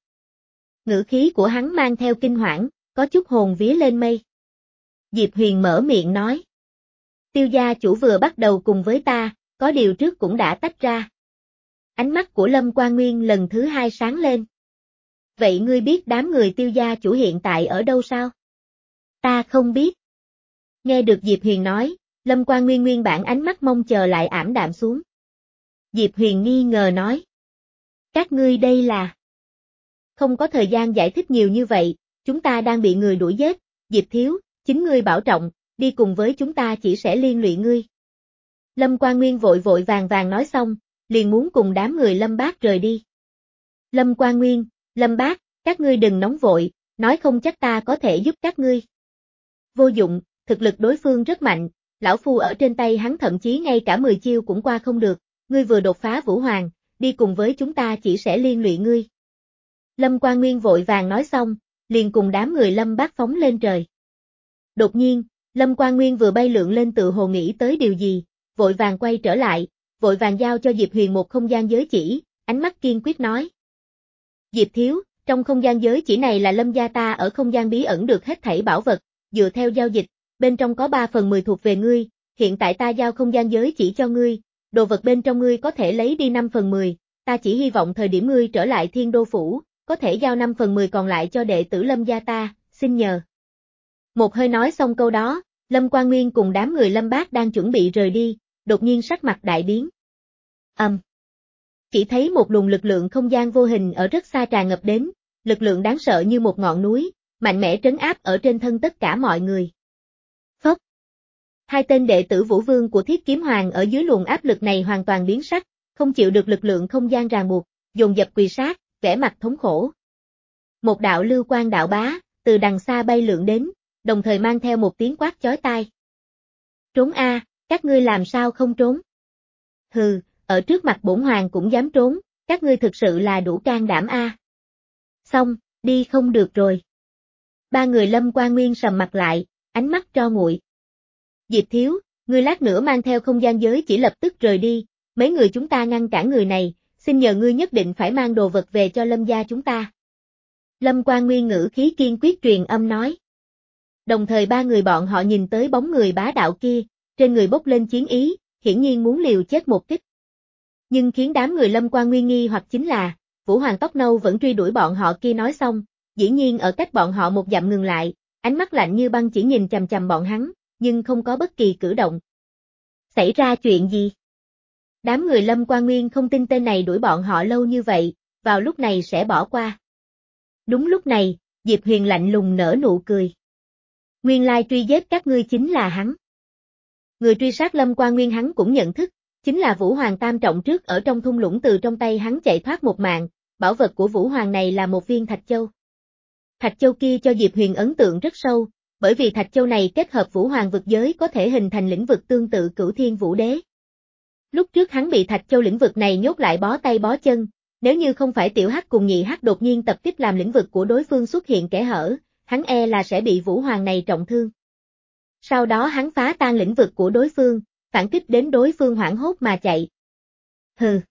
Ngữ khí của hắn mang theo kinh hoảng, có chút hồn vía lên mây. Diệp Huyền mở miệng nói. Tiêu gia chủ vừa bắt đầu cùng với ta, có điều trước cũng đã tách ra. Ánh mắt của Lâm Quan Nguyên lần thứ hai sáng lên. Vậy ngươi biết đám người Tiêu gia chủ hiện tại ở đâu sao? Ta không biết. Nghe được Diệp Huyền nói, Lâm Quan Nguyên nguyên bản ánh mắt mong chờ lại ảm đạm xuống. Diệp Huyền nghi ngờ nói. Các ngươi đây là... Không có thời gian giải thích nhiều như vậy, chúng ta đang bị người đuổi giết, Diệp Thiếu, chính ngươi bảo trọng, đi cùng với chúng ta chỉ sẽ liên lụy ngươi. Lâm Quan Nguyên vội vội vàng vàng nói xong, liền muốn cùng đám người Lâm Bác rời đi. Lâm Quan Nguyên, Lâm Bác, các ngươi đừng nóng vội, nói không chắc ta có thể giúp các ngươi. Vô dụng, thực lực đối phương rất mạnh, lão phu ở trên tay hắn thậm chí ngay cả mười chiêu cũng qua không được, ngươi vừa đột phá Vũ Hoàng, đi cùng với chúng ta chỉ sẽ liên lụy ngươi. Lâm Quan Nguyên vội vàng nói xong, liền cùng đám người Lâm Bác phóng lên trời. Đột nhiên, Lâm Quan Nguyên vừa bay lượn lên tự hồ nghĩ tới điều gì, vội vàng quay trở lại, vội vàng giao cho Diệp Huyền một không gian giới chỉ, ánh mắt kiên quyết nói. Diệp Thiếu, trong không gian giới chỉ này là Lâm gia ta ở không gian bí ẩn được hết thảy bảo vật, dựa theo giao dịch, bên trong có ba phần mười thuộc về ngươi, hiện tại ta giao không gian giới chỉ cho ngươi, đồ vật bên trong ngươi có thể lấy đi năm phần mười, ta chỉ hy vọng thời điểm ngươi trở lại Thiên Đô Phủ, có thể giao năm phần mười còn lại cho đệ tử Lâm gia ta, xin nhờ. Một hơi nói xong câu đó, Lâm Quan Nguyên cùng đám người Lâm Bác đang chuẩn bị rời đi, đột nhiên sắc mặt đại biến. Ầm. Um. Chỉ thấy một luồng lực lượng không gian vô hình ở rất xa tràn ngập đến, lực lượng đáng sợ như một ngọn núi, mạnh mẽ trấn áp ở trên thân tất cả mọi người. Phốc. Hai tên đệ tử Vũ Vương của Thiết Kiếm Hoàng ở dưới luồng áp lực này hoàn toàn biến sắc, không chịu được lực lượng không gian ràng buộc, dồn dập quỳ sát, vẻ mặt thống khổ. Một đạo lưu quang đạo bá, từ đằng xa bay lượn đến, đồng thời mang theo một tiếng quát chói tai. Trốn a, các ngươi làm sao không trốn? Hừ, ở trước mặt bổn hoàng cũng dám trốn, các ngươi thực sự là đủ can đảm a. Xong, đi không được rồi. Ba người Lâm Quan Nguyên sầm mặt lại, ánh mắt tro nguội. Diệp Thiếu, ngươi lát nữa mang theo không gian giới chỉ lập tức rời đi, mấy người chúng ta ngăn cản người này, xin nhờ ngươi nhất định phải mang đồ vật về cho Lâm gia chúng ta. Lâm Quan Nguyên ngữ khí kiên quyết truyền âm nói. Đồng thời ba người bọn họ nhìn tới bóng người bá đạo kia, trên người bốc lên chiến ý, hiển nhiên muốn liều chết một kích. Nhưng khiến đám người Lâm Quan Nguyên nghi hoặc chính là, Vũ Hoàng tóc nâu vẫn truy đuổi bọn họ kia nói xong, dĩ nhiên ở cách bọn họ một dặm ngừng lại, ánh mắt lạnh như băng chỉ nhìn chằm chằm bọn hắn, nhưng không có bất kỳ cử động. Xảy ra chuyện gì? Đám người Lâm Quan Nguyên không tin tên này đuổi bọn họ lâu như vậy, vào lúc này sẽ bỏ qua. Đúng lúc này, Diệp Huyền lạnh lùng nở nụ cười. Nguyên lai truy giết các ngươi chính là hắn. Người truy sát Lâm Quan Nguyên hắn cũng nhận thức, chính là Vũ Hoàng Tam Trọng trước ở trong thung lũng từ trong tay hắn chạy thoát một mạng, bảo vật của Vũ Hoàng này là một viên thạch châu. Thạch châu kia cho Diệp Huyền ấn tượng rất sâu, bởi vì thạch châu này kết hợp Vũ Hoàng vực giới có thể hình thành lĩnh vực tương tự Cửu Thiên Vũ Đế. Lúc trước hắn bị thạch châu lĩnh vực này nhốt lại bó tay bó chân, nếu như không phải tiểu hắc cùng nhị hắc đột nhiên tập kích làm lĩnh vực của đối phương xuất hiện kẽ hở, hắn e là sẽ bị Vũ Hoàng này trọng thương. Sau đó hắn phá tan lĩnh vực của đối phương, phản kích đến đối phương hoảng hốt mà chạy. Hừ.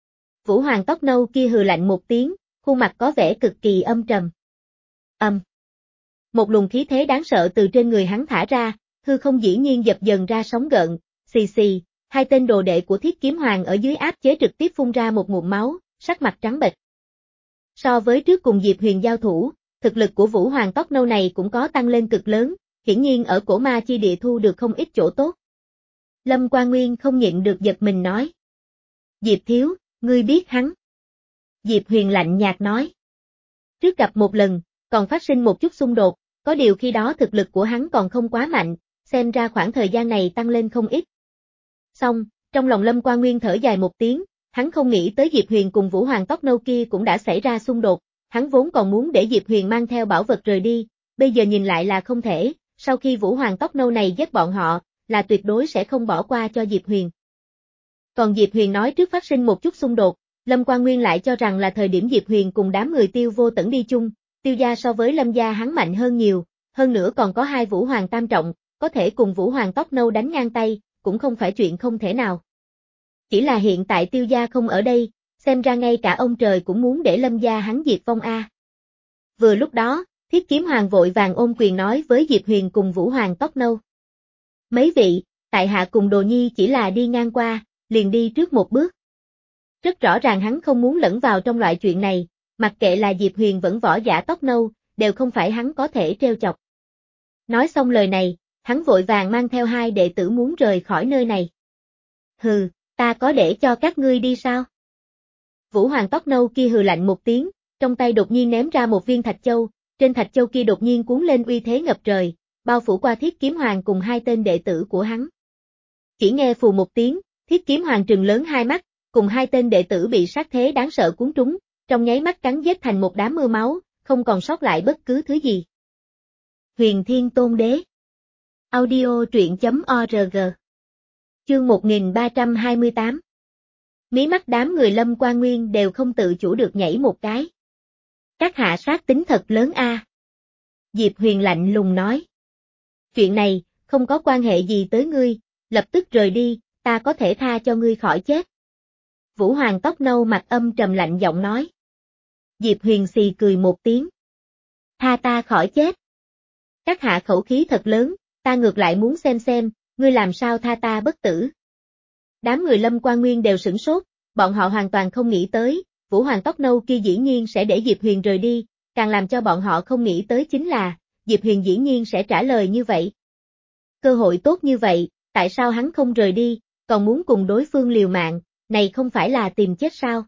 Vũ Hoàng tóc nâu kia hừ lạnh một tiếng, khuôn mặt có vẻ cực kỳ âm trầm. Âm. Um. Một luồng khí thế đáng sợ từ trên người hắn thả ra, hư không dĩ nhiên dập dần ra sóng gợn, xì xì, hai tên đồ đệ của Thiết Kiếm Hoàng ở dưới áp chế trực tiếp phun ra một ngụm máu, sắc mặt trắng bệch. So với trước cùng Diệp Huyền giao thủ, thực lực của Vũ Hoàng tóc nâu này cũng có tăng lên cực lớn, hiển nhiên ở cổ ma chi địa thu được không ít chỗ tốt. Lâm Quan Nguyên không nhịn được giật mình nói. Diệp Thiếu, ngươi biết hắn. Diệp Huyền lạnh nhạt nói. Trước gặp một lần, còn phát sinh một chút xung đột, có điều khi đó thực lực của hắn còn không quá mạnh, xem ra khoảng thời gian này tăng lên không ít. Xong, trong lòng Lâm Quan Nguyên thở dài một tiếng, hắn không nghĩ tới Diệp Huyền cùng Vũ Hoàng tóc nâu kia cũng đã xảy ra xung đột, hắn vốn còn muốn để Diệp Huyền mang theo bảo vật rời đi, bây giờ nhìn lại là không thể, sau khi Vũ Hoàng tóc nâu này giết bọn họ, là tuyệt đối sẽ không bỏ qua cho Diệp Huyền. Còn Diệp Huyền nói trước phát sinh một chút xung đột, Lâm Quan Nguyên lại cho rằng là thời điểm Diệp Huyền cùng đám người Tiêu Vô Tẩn đi chung, Tiêu gia so với Lâm gia hắn mạnh hơn nhiều, hơn nữa còn có hai Vũ Hoàng tam trọng, có thể cùng Vũ Hoàng tóc nâu đánh ngang tay, cũng không phải chuyện không thể nào. Chỉ là hiện tại Tiêu gia không ở đây, xem ra ngay cả ông trời cũng muốn để Lâm gia hắn diệt vong a. Vừa lúc đó, Thiết Kiếm Hoàng vội vàng ôm quyền nói với Diệp Huyền cùng Vũ Hoàng tóc nâu. Mấy vị, tại hạ cùng Đồ Nhi chỉ là đi ngang qua, liền đi trước một bước. Rất rõ ràng hắn không muốn lẫn vào trong loại chuyện này, mặc kệ là Diệp Huyền vẫn võ giả tóc nâu, đều không phải hắn có thể trêu chọc. Nói xong lời này, hắn vội vàng mang theo hai đệ tử muốn rời khỏi nơi này. Hừ, ta có để cho các ngươi đi sao? Vũ Hoàng tóc nâu kia hừ lạnh một tiếng, trong tay đột nhiên ném ra một viên thạch châu, trên thạch châu kia đột nhiên cuốn lên uy thế ngập trời, bao phủ qua Thiết Kiếm Hoàng cùng hai tên đệ tử của hắn. Chỉ nghe phù một tiếng, Thiết Kiếm Hoàng trừng lớn hai mắt, cùng hai tên đệ tử bị sát thế đáng sợ cuốn trúng, trong nháy mắt cắn giết thành một đám mưa máu, không còn sót lại bất cứ thứ gì. Huyền Thiên Tôn Đế. Audio truyện chấm org. Chương một nghìn ba trăm hai mươi tám. Mí mắt đám người Lâm Quan Nguyên đều không tự chủ được nhảy một cái. Các hạ sát tính thật lớn a. Diệp Huyền lạnh lùng nói. Chuyện này, không có quan hệ gì tới ngươi, lập tức rời đi, ta có thể tha cho ngươi khỏi chết. Vũ Hoàng tóc nâu mặt âm trầm lạnh giọng nói. Diệp Huyền xì cười một tiếng. Tha ta khỏi chết. Các hạ khẩu khí thật lớn, ta ngược lại muốn xem xem, ngươi làm sao tha ta bất tử. Đám người Lâm Quan Nguyên đều sửng sốt, bọn họ hoàn toàn không nghĩ tới, Vũ Hoàng tóc nâu kia dĩ nhiên sẽ để Diệp Huyền rời đi, càng làm cho bọn họ không nghĩ tới chính là, Diệp Huyền dĩ nhiên sẽ trả lời như vậy. Cơ hội tốt như vậy, tại sao hắn không rời đi, còn muốn cùng đối phương liều mạng, này không phải là tìm chết sao?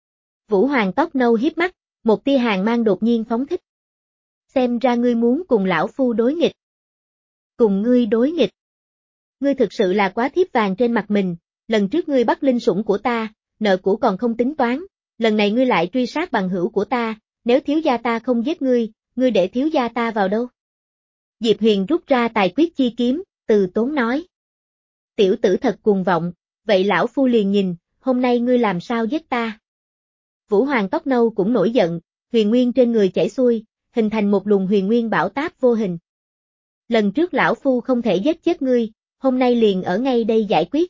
Vũ Hoàng tóc nâu hiếp mắt, một tia hàn mang đột nhiên phóng thích. Xem ra ngươi muốn cùng lão phu đối nghịch. Cùng ngươi đối nghịch. Ngươi thực sự là quá thiếp vàng trên mặt mình, lần trước ngươi bắt linh sủng của ta, nợ cũ còn không tính toán, lần này ngươi lại truy sát bằng hữu của ta, nếu thiếu gia ta không giết ngươi, ngươi để thiếu gia ta vào đâu? Diệp Huyền rút ra tài quyết chi kiếm, từ tốn nói. Tiểu tử thật cuồng vọng, vậy lão phu liền nhìn, hôm nay ngươi làm sao giết ta? Vũ Hoàng tóc nâu cũng nổi giận, huyền nguyên trên người chảy xuôi, hình thành một luồng huyền nguyên bão táp vô hình. Lần trước lão phu không thể giết chết ngươi, hôm nay liền ở ngay đây giải quyết.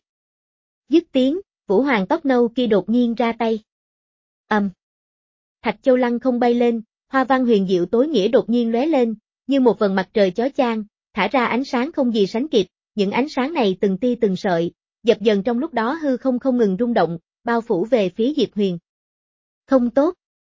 Dứt tiếng, Vũ Hoàng tóc nâu kia đột nhiên ra tay. Ầm. Um. Thạch Châu lăng không bay lên, hoa văn huyền diệu tối nghĩa đột nhiên lóe lên, như một vầng mặt trời chói chang, thả ra ánh sáng không gì sánh kịp, những ánh sáng này từng tia từng sợi, dập dần trong lúc đó hư không không ngừng rung động, bao phủ về phía Diệp Huyền. Không tốt.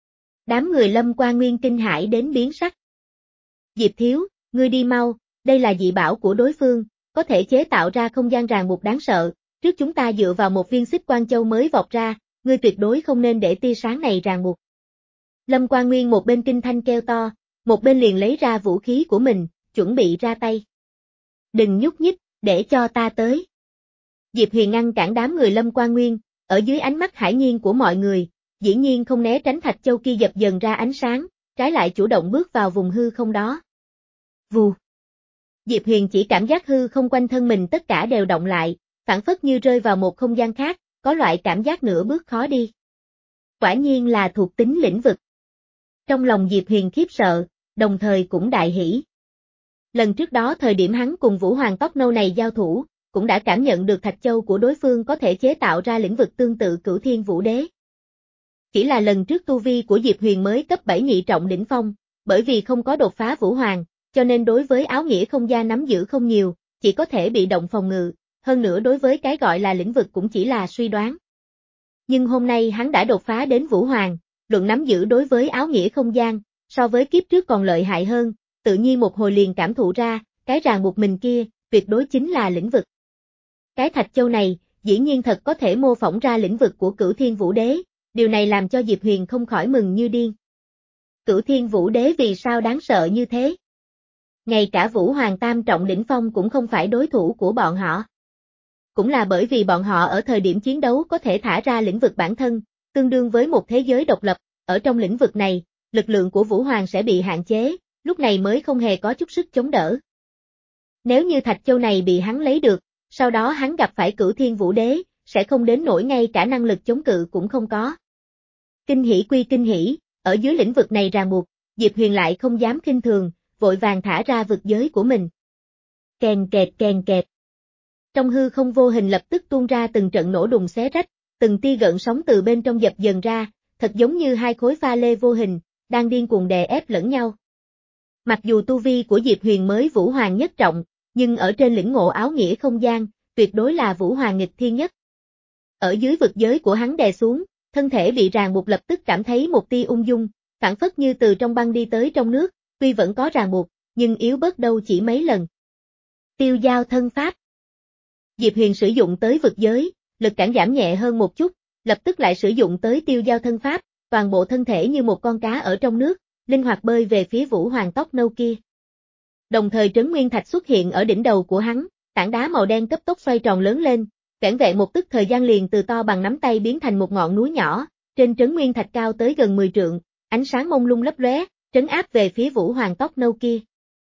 Đám người Lâm Quan Nguyên kinh hãi đến biến sắc. Diệp thiếu, ngươi đi mau, đây là dị bảo của đối phương, có thể chế tạo ra không gian ràng buộc đáng sợ, trước chúng ta dựa vào một viên xích quan châu mới vọt ra, ngươi tuyệt đối không nên để tia sáng này ràng buộc. Lâm Quan Nguyên một bên kinh thanh kêu to, một bên liền lấy ra vũ khí của mình, chuẩn bị ra tay. Đừng nhúc nhích, để cho ta tới. Diệp Huyền ngăn cản đám người Lâm Quan Nguyên, ở dưới ánh mắt hải nhiên của mọi người, dĩ nhiên không né tránh Thạch Châu kia dập dần ra ánh sáng, trái lại chủ động bước vào vùng hư không đó. Vù. Diệp Huyền chỉ cảm giác hư không quanh thân mình tất cả đều động lại, phảng phất như rơi vào một không gian khác, có loại cảm giác nửa bước khó đi. Quả nhiên là thuộc tính lĩnh vực. Trong lòng Diệp Huyền khiếp sợ, đồng thời cũng đại hỉ. Lần trước đó thời điểm hắn cùng Vũ Hoàng tóc nâu này giao thủ, cũng đã cảm nhận được Thạch Châu của đối phương có thể chế tạo ra lĩnh vực tương tự Cửu Thiên Vũ Đế. Chỉ là lần trước tu vi của Diệp Huyền mới cấp bảy nhị trọng đỉnh phong, bởi vì không có đột phá Vũ Hoàng, cho nên đối với áo nghĩa không gian nắm giữ không nhiều, chỉ có thể bị động phòng ngự, hơn nữa đối với cái gọi là lĩnh vực cũng chỉ là suy đoán. Nhưng hôm nay hắn đã đột phá đến Vũ Hoàng, luận nắm giữ đối với áo nghĩa không gian, so với kiếp trước còn lợi hại hơn, tự nhiên một hồi liền cảm thụ ra, cái ràng buộc mình kia, tuyệt đối chính là lĩnh vực. Cái Thạch Châu này, dĩ nhiên thật có thể mô phỏng ra lĩnh vực của Cửu Thiên Vũ Đế, điều này làm cho Diệp Huyền không khỏi mừng như điên. Cửu Thiên Vũ Đế vì sao đáng sợ như thế? Ngay cả Vũ Hoàng tam trọng đỉnh phong cũng không phải đối thủ của bọn họ. Cũng là bởi vì bọn họ ở thời điểm chiến đấu có thể thả ra lĩnh vực bản thân, tương đương với một thế giới độc lập, ở trong lĩnh vực này, lực lượng của Vũ Hoàng sẽ bị hạn chế, lúc này mới không hề có chút sức chống đỡ. Nếu như Thạch Châu này bị hắn lấy được, sau đó hắn gặp phải Cửu Thiên Vũ Đế, sẽ không đến nỗi ngay cả năng lực chống cự cũng không có. Kinh hỉ quy kinh hỉ, ở dưới lĩnh vực này ràng buộc, Diệp Huyền lại không dám khinh thường, vội vàng thả ra vực giới của mình. Kèn kẹt kèn kẹt. Trong hư không vô hình lập tức tuôn ra từng trận nổ đùng xé rách, từng tia gợn sóng từ bên trong dập dần ra, thật giống như hai khối pha lê vô hình, đang điên cuồng đè ép lẫn nhau. Mặc dù tu vi của Diệp Huyền mới Vũ Hoàng nhất trọng, nhưng ở trên lĩnh ngộ áo nghĩa không gian, tuyệt đối là Vũ Hoàng nghịch thiên nhất. Ở dưới vực giới của hắn đè xuống, thân thể bị ràng buộc lập tức cảm thấy một tia ung dung, phảng phất như từ trong băng đi tới trong nước, tuy vẫn có ràng buộc, nhưng yếu bớt đâu chỉ mấy lần. Tiêu giao thân pháp. Diệp Huyền sử dụng tới vực giới, lực cản giảm nhẹ hơn một chút, lập tức lại sử dụng tới tiêu giao thân pháp, toàn bộ thân thể như một con cá ở trong nước, linh hoạt bơi về phía Vũ Hoàng tóc nâu kia. Đồng thời trấn nguyên thạch xuất hiện ở đỉnh đầu của hắn, tảng đá màu đen cấp tốc xoay tròn lớn lên, vẻn vẹn một tức thời gian liền từ to bằng nắm tay biến thành một ngọn núi nhỏ, trên trấn nguyên thạch cao tới gần mười trượng, ánh sáng mông lung lấp lóe, trấn áp về phía Vũ Hoàng tóc nâu kia.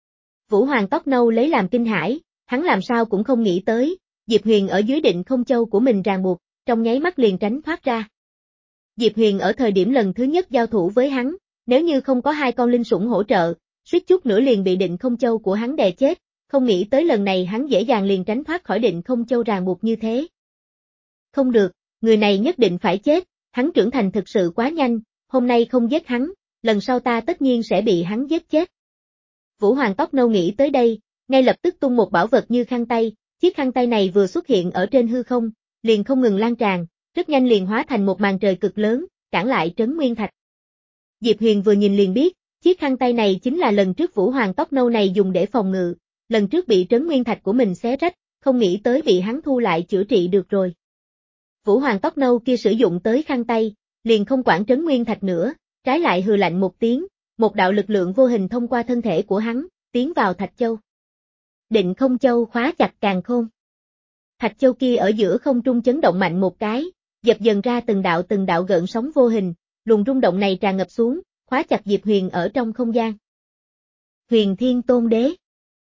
Vũ Hoàng tóc nâu lấy làm kinh hãi, hắn làm sao cũng không nghĩ tới, Diệp Huyền ở dưới định không châu của mình ràng buộc, trong nháy mắt liền tránh thoát ra. Diệp Huyền ở thời điểm lần thứ nhất giao thủ với hắn, nếu như không có hai con linh sủng hỗ trợ, suýt chút nữa liền bị định không châu của hắn đè chết, không nghĩ tới lần này hắn dễ dàng liền tránh thoát khỏi định không châu ràng buộc như thế. Không được, người này nhất định phải chết, hắn trưởng thành thực sự quá nhanh, hôm nay không giết hắn, lần sau ta tất nhiên sẽ bị hắn giết chết. Vũ Hoàng tóc nâu nghĩ tới đây, ngay lập tức tung một bảo vật như khăn tay, chiếc khăn tay này vừa xuất hiện ở trên hư không, liền không ngừng lan tràn, rất nhanh liền hóa thành một màn trời cực lớn, cản lại trấn nguyên thạch. Diệp Huyền vừa nhìn liền biết, chiếc khăn tay này chính là lần trước Vũ Hoàng tóc nâu này dùng để phòng ngự, lần trước bị trấn nguyên thạch của mình xé rách, không nghĩ tới bị hắn thu lại chữa trị được rồi. Vũ Hoàng tóc nâu kia sử dụng tới khăn tay, liền không quản Trấn Nguyên Thạch nữa, trái lại hừ lạnh một tiếng, một đạo lực lượng vô hình thông qua thân thể của hắn, tiến vào Thạch Châu. Định Không Châu khóa chặt càn khôn. Thạch Châu kia ở giữa không trung chấn động mạnh một cái, dập dần ra từng đạo từng đạo gợn sóng vô hình, luồng rung động này tràn ngập xuống, khóa chặt Diệp Huyền ở trong không gian. Huyền Thiên Tôn Đế.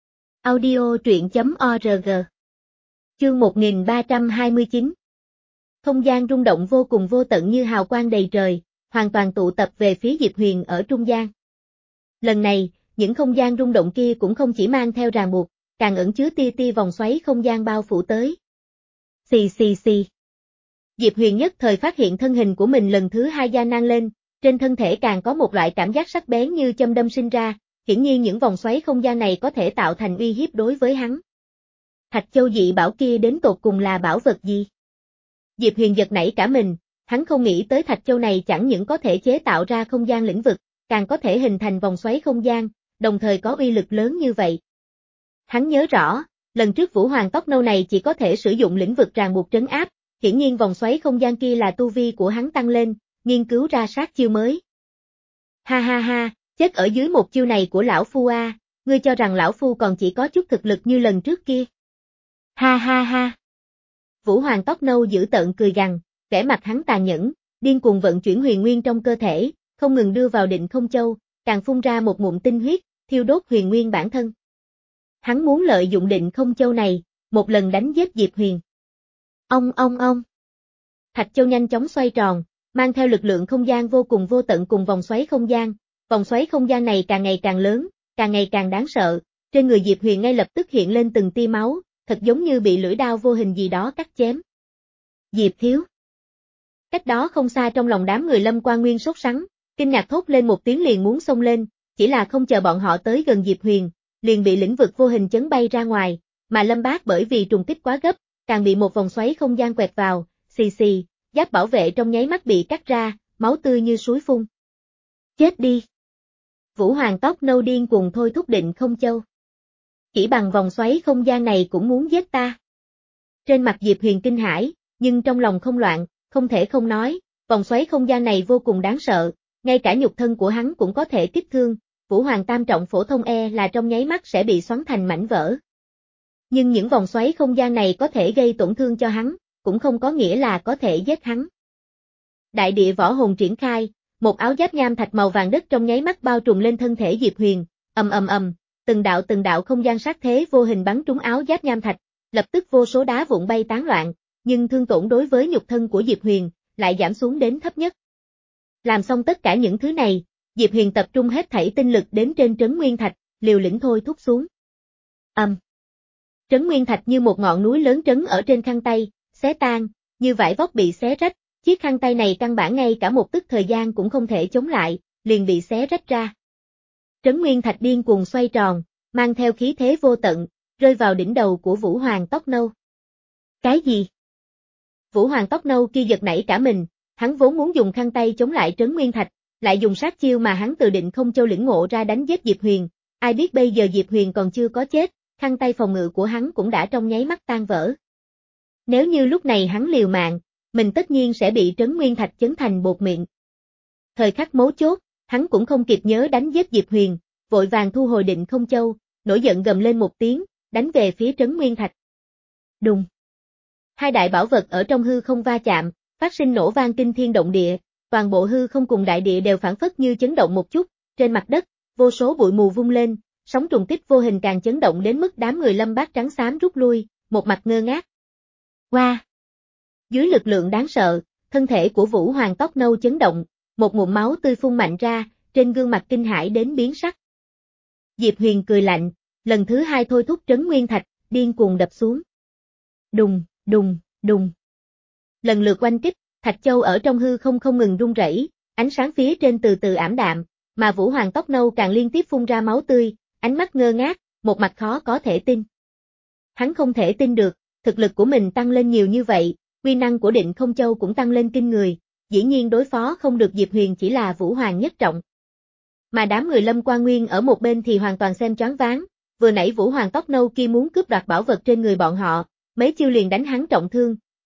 Audio truyện chấm org. Chương một nghìn ba trăm hai mươi chín. Không gian rung động vô cùng vô tận như hào quang đầy trời, hoàn toàn tụ tập về phía Diệp Huyền ở trung gian. Lần này, những không gian rung động kia cũng không chỉ mang theo ràng buộc, càng ẩn chứa tia tia vòng xoáy không gian bao phủ tới. Xì xì xì. Diệp Huyền nhất thời phát hiện thân hình của mình lần thứ hai gia nan lên, trên thân thể càng có một loại cảm giác sắc bén như châm đâm sinh ra, hiển nhiên những vòng xoáy không gian này có thể tạo thành uy hiếp đối với hắn. Thạch Châu dị bảo kia đến tột cùng là bảo vật gì? Diệp Huyền giật nảy cả mình, hắn không nghĩ tới Thạch Châu này chẳng những có thể chế tạo ra không gian lĩnh vực, càng có thể hình thành vòng xoáy không gian, đồng thời có uy lực lớn như vậy. Hắn nhớ rõ, lần trước Vũ Hoàng tóc nâu này chỉ có thể sử dụng lĩnh vực ràng buộc trấn áp, hiển nhiên vòng xoáy không gian kia là tu vi của hắn tăng lên, nghiên cứu ra sát chiêu mới. Ha ha ha, chết ở dưới một chiêu này của lão phu a, à, ngươi cho rằng lão phu còn chỉ có chút thực lực như lần trước kia. Ha ha ha. Vũ Hoàng tóc nâu giữ tợn cười gằn, vẻ mặt hắn tàn nhẫn, điên cuồng vận chuyển huyền nguyên trong cơ thể, không ngừng đưa vào Định Không Châu, càng phun ra một ngụm tinh huyết, thiêu đốt huyền nguyên bản thân. Hắn muốn lợi dụng Định Không Châu này, một lần đánh giết Diệp Huyền. Ông ông ông. Thạch Châu nhanh chóng xoay tròn, mang theo lực lượng không gian vô cùng vô tận cùng vòng xoáy không gian, vòng xoáy không gian này càng ngày càng lớn, càng ngày càng đáng sợ, trên người Diệp Huyền ngay lập tức hiện lên từng tia máu, thật giống như bị lưỡi đao vô hình gì đó cắt chém. Diệp thiếu. Cách đó không xa trong lòng đám người Lâm Quan Nguyên sốt sắng, kinh ngạc thốt lên một tiếng liền muốn xông lên, chỉ là không chờ bọn họ tới gần Diệp Huyền, liền bị lĩnh vực vô hình chấn bay ra ngoài, mà Lâm Bác bởi vì trùng kích quá gấp, càng bị một vòng xoáy không gian quẹt vào, xì xì, giáp bảo vệ trong nháy mắt bị cắt ra, máu tươi như suối phun. Chết đi. Vũ Hoàng tóc nâu điên cuồng thôi thúc Định Không Châu. Chỉ bằng vòng xoáy không gian này cũng muốn giết ta. Trên mặt Diệp Huyền kinh hãi, nhưng trong lòng không loạn, không thể không nói, vòng xoáy không gian này vô cùng đáng sợ, ngay cả nhục thân của hắn cũng có thể kích thương, Vũ Hoàng tam trọng phổ thông e là trong nháy mắt sẽ bị xoắn thành mảnh vỡ. Nhưng những vòng xoáy không gian này có thể gây tổn thương cho hắn, cũng không có nghĩa là có thể giết hắn. Đại địa võ hồn triển khai, một áo giáp nham thạch màu vàng đất trong nháy mắt bao trùm lên thân thể Diệp Huyền, ầm ầm ầm, từng đạo từng đạo không gian sát thế vô hình bắn trúng áo giáp nham thạch, lập tức vô số đá vụn bay tán loạn, nhưng thương tổn đối với nhục thân của Diệp Huyền lại giảm xuống đến thấp nhất. Làm xong tất cả những thứ này, Diệp Huyền tập trung hết thảy tinh lực đến trên Trấn Nguyên Thạch, liều lĩnh thôi thúc xuống. Ầm. Um. Trấn Nguyên Thạch như một ngọn núi lớn trấn ở trên khăn tay, xé tan, như vải vóc bị xé rách, chiếc khăn tay này căn bản ngay cả một tức thời gian cũng không thể chống lại, liền bị xé rách ra. Trấn Nguyên Thạch điên cuồng xoay tròn, mang theo khí thế vô tận, rơi vào đỉnh đầu của Vũ Hoàng tóc nâu. Cái gì? Vũ Hoàng tóc nâu kia giật nảy cả mình, hắn vốn muốn dùng khăn tay chống lại Trấn Nguyên Thạch, lại dùng sát chiêu mà hắn từ Định Không Châu lĩnh ngộ ra đánh giết Diệp Huyền, ai biết bây giờ Diệp Huyền còn chưa có chết, khăn tay phòng ngự của hắn cũng đã trong nháy mắt tan vỡ. Nếu như lúc này hắn liều mạng, mình tất nhiên sẽ bị Trấn Nguyên Thạch chấn thành bột mịn. Thời khắc mấu chốt, hắn cũng không kịp nhớ đánh giết Diệp Huyền, vội vàng thu hồi Định Không Châu, nổi giận gầm lên một tiếng, đánh về phía Trấn Nguyên Thạch. Đùng. Hai đại bảo vật ở trong hư không va chạm, phát sinh nổ vang kinh thiên động địa, toàn bộ hư không cùng đại địa đều phản phất như chấn động một chút, trên mặt đất, vô số bụi mù vung lên, sóng trùng kích vô hình càng chấn động đến mức đám người Lâm Bác trắng xám rút lui, một mặt ngơ ngác. Qua. Wow. Dưới lực lượng đáng sợ, thân thể của Vũ Hoàng tóc nâu chấn động, một ngụm máu tươi phun mạnh ra, trên gương mặt kinh hãi đến biến sắc. Diệp Huyền cười lạnh, lần thứ hai thôi thúc Trấn Nguyên Thạch, điên cuồng đập xuống. Đùng, đùng, đùng. Lần lượt oanh kích, Thạch Châu ở trong hư không không ngừng rung rẩy, ánh sáng phía trên từ từ ảm đạm, mà Vũ Hoàng tóc nâu càng liên tiếp phun ra máu tươi, ánh mắt ngơ ngác, một mặt khó có thể tin. Hắn không thể tin được, thực lực của mình tăng lên nhiều như vậy, uy năng của Định Không Châu cũng tăng lên kinh người, dĩ nhiên đối phó không được Diệp Huyền chỉ là Vũ Hoàng nhất trọng. Mà đám người Lâm Quan Nguyên ở một bên thì hoàn toàn xem choáng váng, vừa nãy Vũ Hoàng tóc nâu kia muốn cướp đoạt bảo vật trên người bọn họ, mấy chiêu liền đánh hắn trọng thương,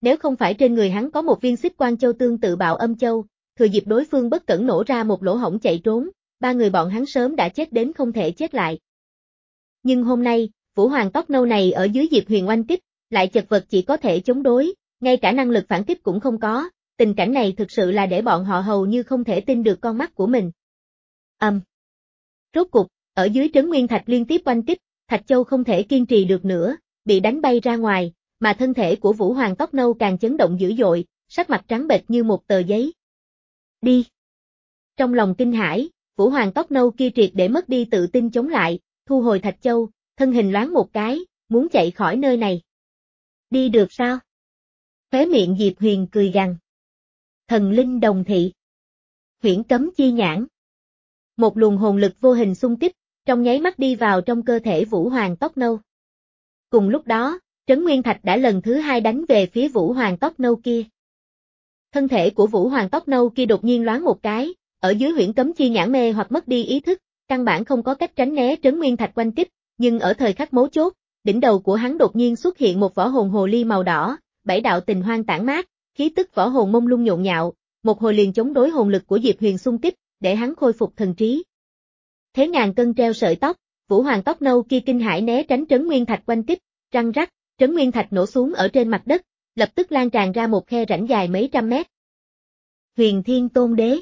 Nếu không phải trên người hắn có một viên xích quang châu tương tự Bạo Âm Châu, thừa dịp đối phương bất cẩn nổ ra một lỗ hổng chạy trốn, ba người bọn hắn sớm đã chết đến không thể chết lại. Nhưng hôm nay, Vũ Hoàng tóc nâu này ở dưới Diệp Huyền oanh kích, lại chật vật chỉ có thể chống đối, ngay cả năng lực phản kích cũng không có, tình cảnh này thực sự là để bọn họ hầu như không thể tin được con mắt của mình. Âm. Um. Rốt cục, ở dưới Trấn Nguyên Thạch liên tiếp oanh kích, Thạch Châu không thể kiên trì được nữa, bị đánh bay ra ngoài, mà thân thể của Vũ Hoàng tóc nâu càng chấn động dữ dội, sắc mặt trắng bệch như một tờ giấy. Đi. Trong lòng kinh hãi, Vũ Hoàng tóc nâu kia triệt để mất đi tự tin chống lại, thu hồi Thạch Châu, thân hình loáng một cái, muốn chạy khỏi nơi này. Đi được sao? Khóe miệng Diệp Huyền cười gằn. Thần linh đồng thị. Huyễn cấm chi nhãn. Một luồng hồn lực vô hình xung kích, trong nháy mắt đi vào trong cơ thể Vũ Hoàng tóc nâu. Cùng lúc đó, Trấn Nguyên Thạch đã lần thứ hai đánh về phía Vũ Hoàng tóc nâu kia. Thân thể của Vũ Hoàng tóc nâu kia đột nhiên loáng một cái, ở dưới huyễn cấm chi nhãn mê hoặc mất đi ý thức, căn bản không có cách tránh né Trấn Nguyên Thạch quanh kích, nhưng ở thời khắc mấu chốt, đỉnh đầu của hắn đột nhiên xuất hiện một võ hồn hồ ly màu đỏ, bảy đạo tình hoang tản mát, khí tức võ hồn mông lung nhộn nhạo, một hồi liền chống đối hồn lực của Diệp Huyền xung kích, để hắn khôi phục thần trí. Thế ngàn cân treo sợi tóc, Vũ Hoàng tóc nâu kia kinh hãi né tránh Trấn Nguyên Thạch quanh kích, răng rắc, Trấn Nguyên Thạch nổ xuống ở trên mặt đất, lập tức lan tràn ra một khe rãnh dài mấy trăm mét. Huyền Thiên Tôn Đế.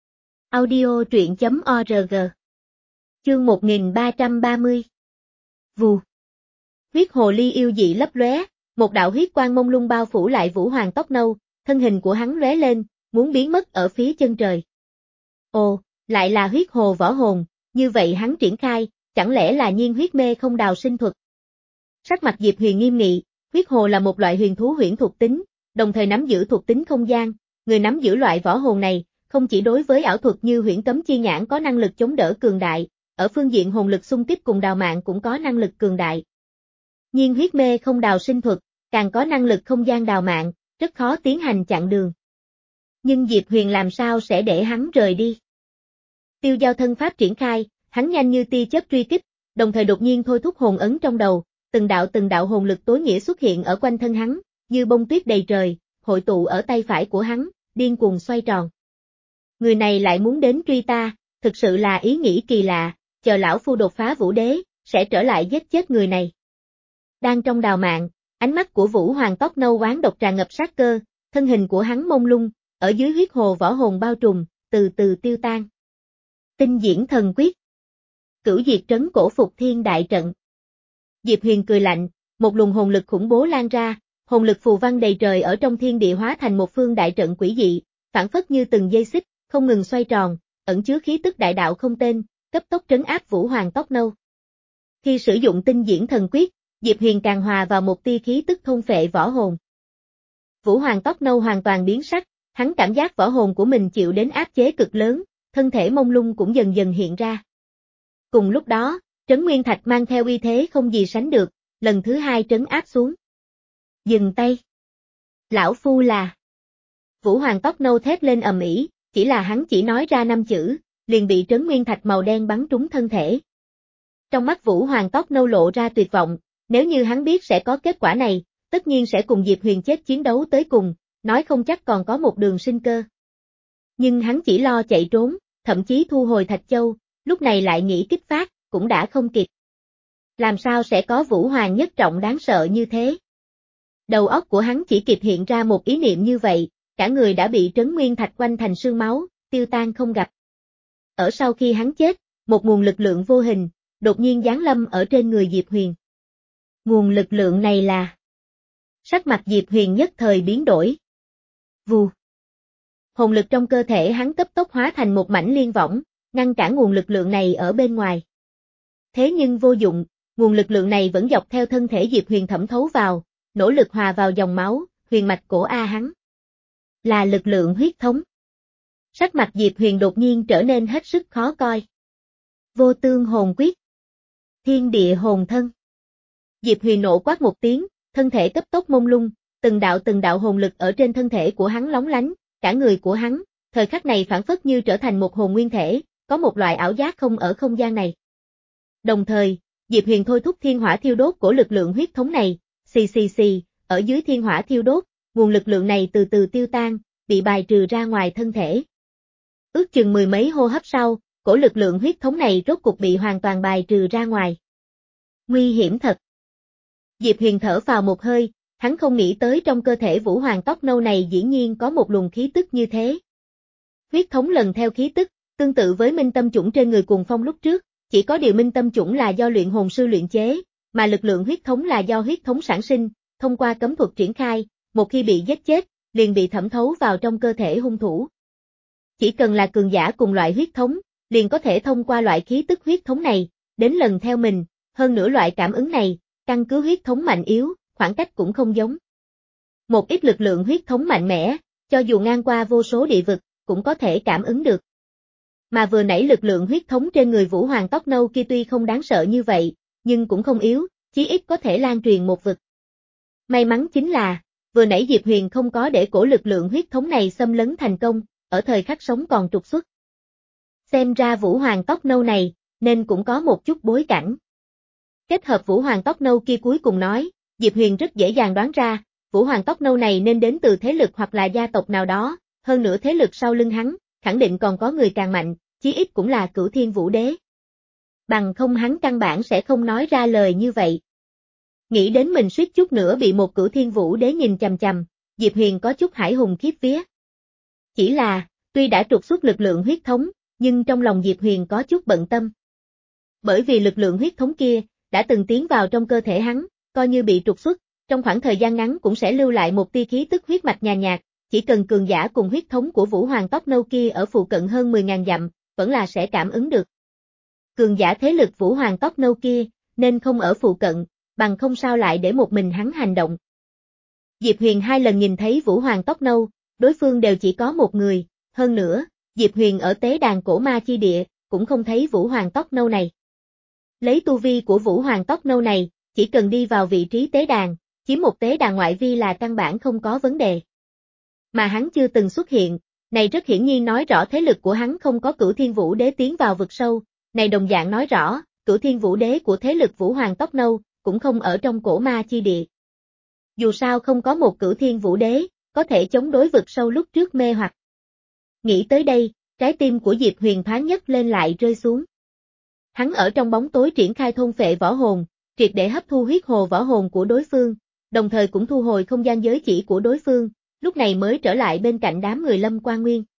Audio truyện chấm org. Chương một nghìn ba trăm ba mươi. Vù. Huyết hồ ly yêu dị lấp lóe, một đạo huyết quang mông lung bao phủ lại Vũ Hoàng tóc nâu, thân hình của hắn lóe lên, muốn biến mất ở phía chân trời. Ồ, lại là huyết hồ võ hồn, như vậy hắn triển khai, chẳng lẽ là nhiên huyết mê không đào sinh thuật. Sắc mặt Diệp Huyền nghiêm nghị, huyết hồ là một loại huyền thú huyễn thuộc tính, đồng thời nắm giữ thuộc tính không gian, người nắm giữ loại võ hồn này, không chỉ đối với ảo thuật như huyễn cấm chi nhãn có năng lực chống đỡ cường đại, ở phương diện hồn lực xung kích cùng đào mạng cũng có năng lực cường đại. Nhiên huyết mê không đào sinh thuật, càng có năng lực không gian đào mạng, rất khó tiến hành chặn đường. Nhưng Diệp Huyền làm sao sẽ để hắn rời đi? Tiêu giao thân pháp triển khai, hắn nhanh như tia chớp truy kích, đồng thời đột nhiên thôi thúc hồn ấn trong đầu, từng đạo từng đạo hồn lực tối nghĩa xuất hiện ở quanh thân hắn, như bông tuyết đầy trời, hội tụ ở tay phải của hắn, điên cuồng xoay tròn. Người này lại muốn đến truy ta, thực sự là ý nghĩ kỳ lạ, chờ lão phu đột phá vũ đế, sẽ trở lại giết chết người này. Đang trong đào mạng, ánh mắt của Vũ Hoàng tóc nâu oán độc tràn ngập sát cơ, thân hình của hắn mông lung, ở dưới huyết hồ võ hồn bao trùm, từ từ tiêu tan. Tinh diễn thần quyết. Cửu diệt trấn cổ phục thiên đại trận. Diệp Huyền cười lạnh, một luồng hồn lực khủng bố lan ra, hồn lực phù văn đầy trời ở trong thiên địa hóa thành một phương đại trận quỷ dị, phản phất như từng dây xích, không ngừng xoay tròn, ẩn chứa khí tức đại đạo không tên, cấp tốc trấn áp Vũ Hoàng tóc nâu. Khi sử dụng tinh diễn thần quyết, Diệp Huyền càng hòa vào một tia khí tức thôn phệ võ hồn. Vũ Hoàng tóc nâu hoàn toàn biến sắc, hắn cảm giác võ hồn của mình chịu đến áp chế cực lớn, thân thể mông lung cũng dần dần hiện ra. Cùng lúc đó, Trấn Nguyên Thạch mang theo uy thế không gì sánh được, lần thứ hai trấn áp xuống. Dừng tay. Lão phu là. Vũ Hoàng tóc nâu thét lên ầm ĩ, chỉ là hắn chỉ nói ra năm chữ, liền bị Trấn Nguyên Thạch màu đen bắn trúng thân thể. Trong mắt Vũ Hoàng tóc nâu lộ ra tuyệt vọng, nếu như hắn biết sẽ có kết quả này, tất nhiên sẽ cùng Diệp Huyền chết chiến đấu tới cùng, nói không chắc còn có một đường sinh cơ. Nhưng hắn chỉ lo chạy trốn, thậm chí thu hồi Thạch Châu, lúc này lại nghĩ kích phát, cũng đã không kịp. Làm sao sẽ có Vũ Hoàng nhất trọng đáng sợ như thế? Đầu óc của hắn chỉ kịp hiện ra một ý niệm như vậy, cả người đã bị Trấn Nguyên Thạch quanh thành sương máu, tiêu tan không gặp. Ở sau khi hắn chết, một nguồn lực lượng vô hình, đột nhiên giáng lâm ở trên người Diệp Huyền. Nguồn lực lượng này là... Sắc mặt Diệp Huyền nhất thời biến đổi. Vù. Hồn lực trong cơ thể hắn cấp tốc hóa thành một mảnh liên võng, ngăn cản nguồn lực lượng này ở bên ngoài. Thế nhưng vô dụng, nguồn lực lượng này vẫn dọc theo thân thể Diệp Huyền thẩm thấu vào, nỗ lực hòa vào dòng máu, huyền mạch cổ A hắn. Là lực lượng huyết thống. Sắc mặt Diệp Huyền đột nhiên trở nên hết sức khó coi. Vô tương hồn quyết. Thiên địa hồn thân. Diệp Huyền nộ quát một tiếng, thân thể cấp tốc mông lung, từng đạo từng đạo hồn lực ở trên thân thể của hắn lóng lánh, cả người của hắn, thời khắc này phản phất như trở thành một hồn nguyên thể, có một loại ảo giác không ở không gian này. Đồng thời, Diệp Huyền thôi thúc thiên hỏa thiêu đốt của lực lượng huyết thống này, xì xì xì, ở dưới thiên hỏa thiêu đốt, nguồn lực lượng này từ từ tiêu tan, bị bài trừ ra ngoài thân thể. Ước chừng mười mấy hô hấp sau, cổ lực lượng huyết thống này rốt cục bị hoàn toàn bài trừ ra ngoài. Nguy hiểm thật. Diệp Huyền thở vào một hơi, hắn không nghĩ tới trong cơ thể Vũ Hoàng tóc nâu này dĩ nhiên có một luồng khí tức như thế. Huyết thống lần theo khí tức, tương tự với minh tâm chủng trên người Cuồng Phong lúc trước, chỉ có điều minh tâm chủng là do luyện hồn sư luyện chế, mà lực lượng huyết thống là do huyết thống sản sinh, thông qua cấm thuật triển khai, một khi bị giết chết, liền bị thẩm thấu vào trong cơ thể hung thủ. Chỉ cần là cường giả cùng loại huyết thống, liền có thể thông qua loại khí tức huyết thống này, đến lần theo mình, hơn nữa loại cảm ứng này, căn cứ huyết thống mạnh yếu, khoảng cách cũng không giống. Một ít lực lượng huyết thống mạnh mẽ, cho dù ngang qua vô số địa vực, cũng có thể cảm ứng được. Mà vừa nãy lực lượng huyết thống trên người Vũ Hoàng tóc nâu kia tuy không đáng sợ như vậy, nhưng cũng không yếu, chí ít có thể lan truyền một vực. May mắn chính là, vừa nãy Diệp Huyền không có để cổ lực lượng huyết thống này xâm lấn thành công, ở thời khắc sống còn trục xuất. Xem ra Vũ Hoàng tóc nâu này, nên cũng có một chút bối cảnh. Kết hợp Vũ Hoàng tóc nâu kia cuối cùng nói, Diệp Huyền rất dễ dàng đoán ra, Vũ Hoàng tóc nâu này nên đến từ thế lực hoặc là gia tộc nào đó, hơn nữa thế lực sau lưng hắn, khẳng định còn có người càng mạnh, chí ít cũng là Cửu Thiên Vũ Đế. Bằng không hắn căn bản sẽ không nói ra lời như vậy. Nghĩ đến mình suýt chút nữa bị một Cửu Thiên Vũ Đế nhìn chằm chằm, Diệp Huyền có chút hải hùng khiếp vía. Chỉ là, tuy đã trục xuất lực lượng huyết thống, nhưng trong lòng Diệp Huyền có chút bận tâm. Bởi vì lực lượng huyết thống kia, đã từng tiến vào trong cơ thể hắn, coi như bị trục xuất, trong khoảng thời gian ngắn cũng sẽ lưu lại một tia khí tức huyết mạch nhàn nhạt, chỉ cần cường giả cùng huyết thống của Vũ Hoàng tóc nâu kia ở phụ cận hơn mười nghìn dặm, vẫn là sẽ cảm ứng được. Cường giả thế lực Vũ Hoàng tóc nâu kia, nên không ở phụ cận, bằng không sao lại để một mình hắn hành động. Diệp Huyền hai lần nhìn thấy Vũ Hoàng tóc nâu, đối phương đều chỉ có một người, hơn nữa, Diệp Huyền ở tế đàn cổ ma chi địa, cũng không thấy Vũ Hoàng tóc nâu này. Lấy tu vi của Vũ Hoàng tóc nâu này, chỉ cần đi vào vị trí tế đàn, chiếm một tế đàn ngoại vi là căn bản không có vấn đề. Mà hắn chưa từng xuất hiện, này rất hiển nhiên nói rõ thế lực của hắn không có Cửu Thiên Vũ Đế tiến vào vực sâu, này đồng dạng nói rõ, Cửu Thiên Vũ Đế của thế lực Vũ Hoàng tóc nâu, cũng không ở trong cổ ma chi địa. Dù sao không có một Cửu Thiên Vũ Đế, có thể chống đối vực sâu lúc trước mê hoặc. Nghĩ tới đây, trái tim của Diệp Huyền thoáng nhất lên lại rơi xuống. Hắn ở trong bóng tối triển khai thôn phệ võ hồn, triệt để hấp thu huyết hồ võ hồn của đối phương, đồng thời cũng thu hồi không gian giới chỉ của đối phương, lúc này mới trở lại bên cạnh đám người Lâm Quan Nguyên.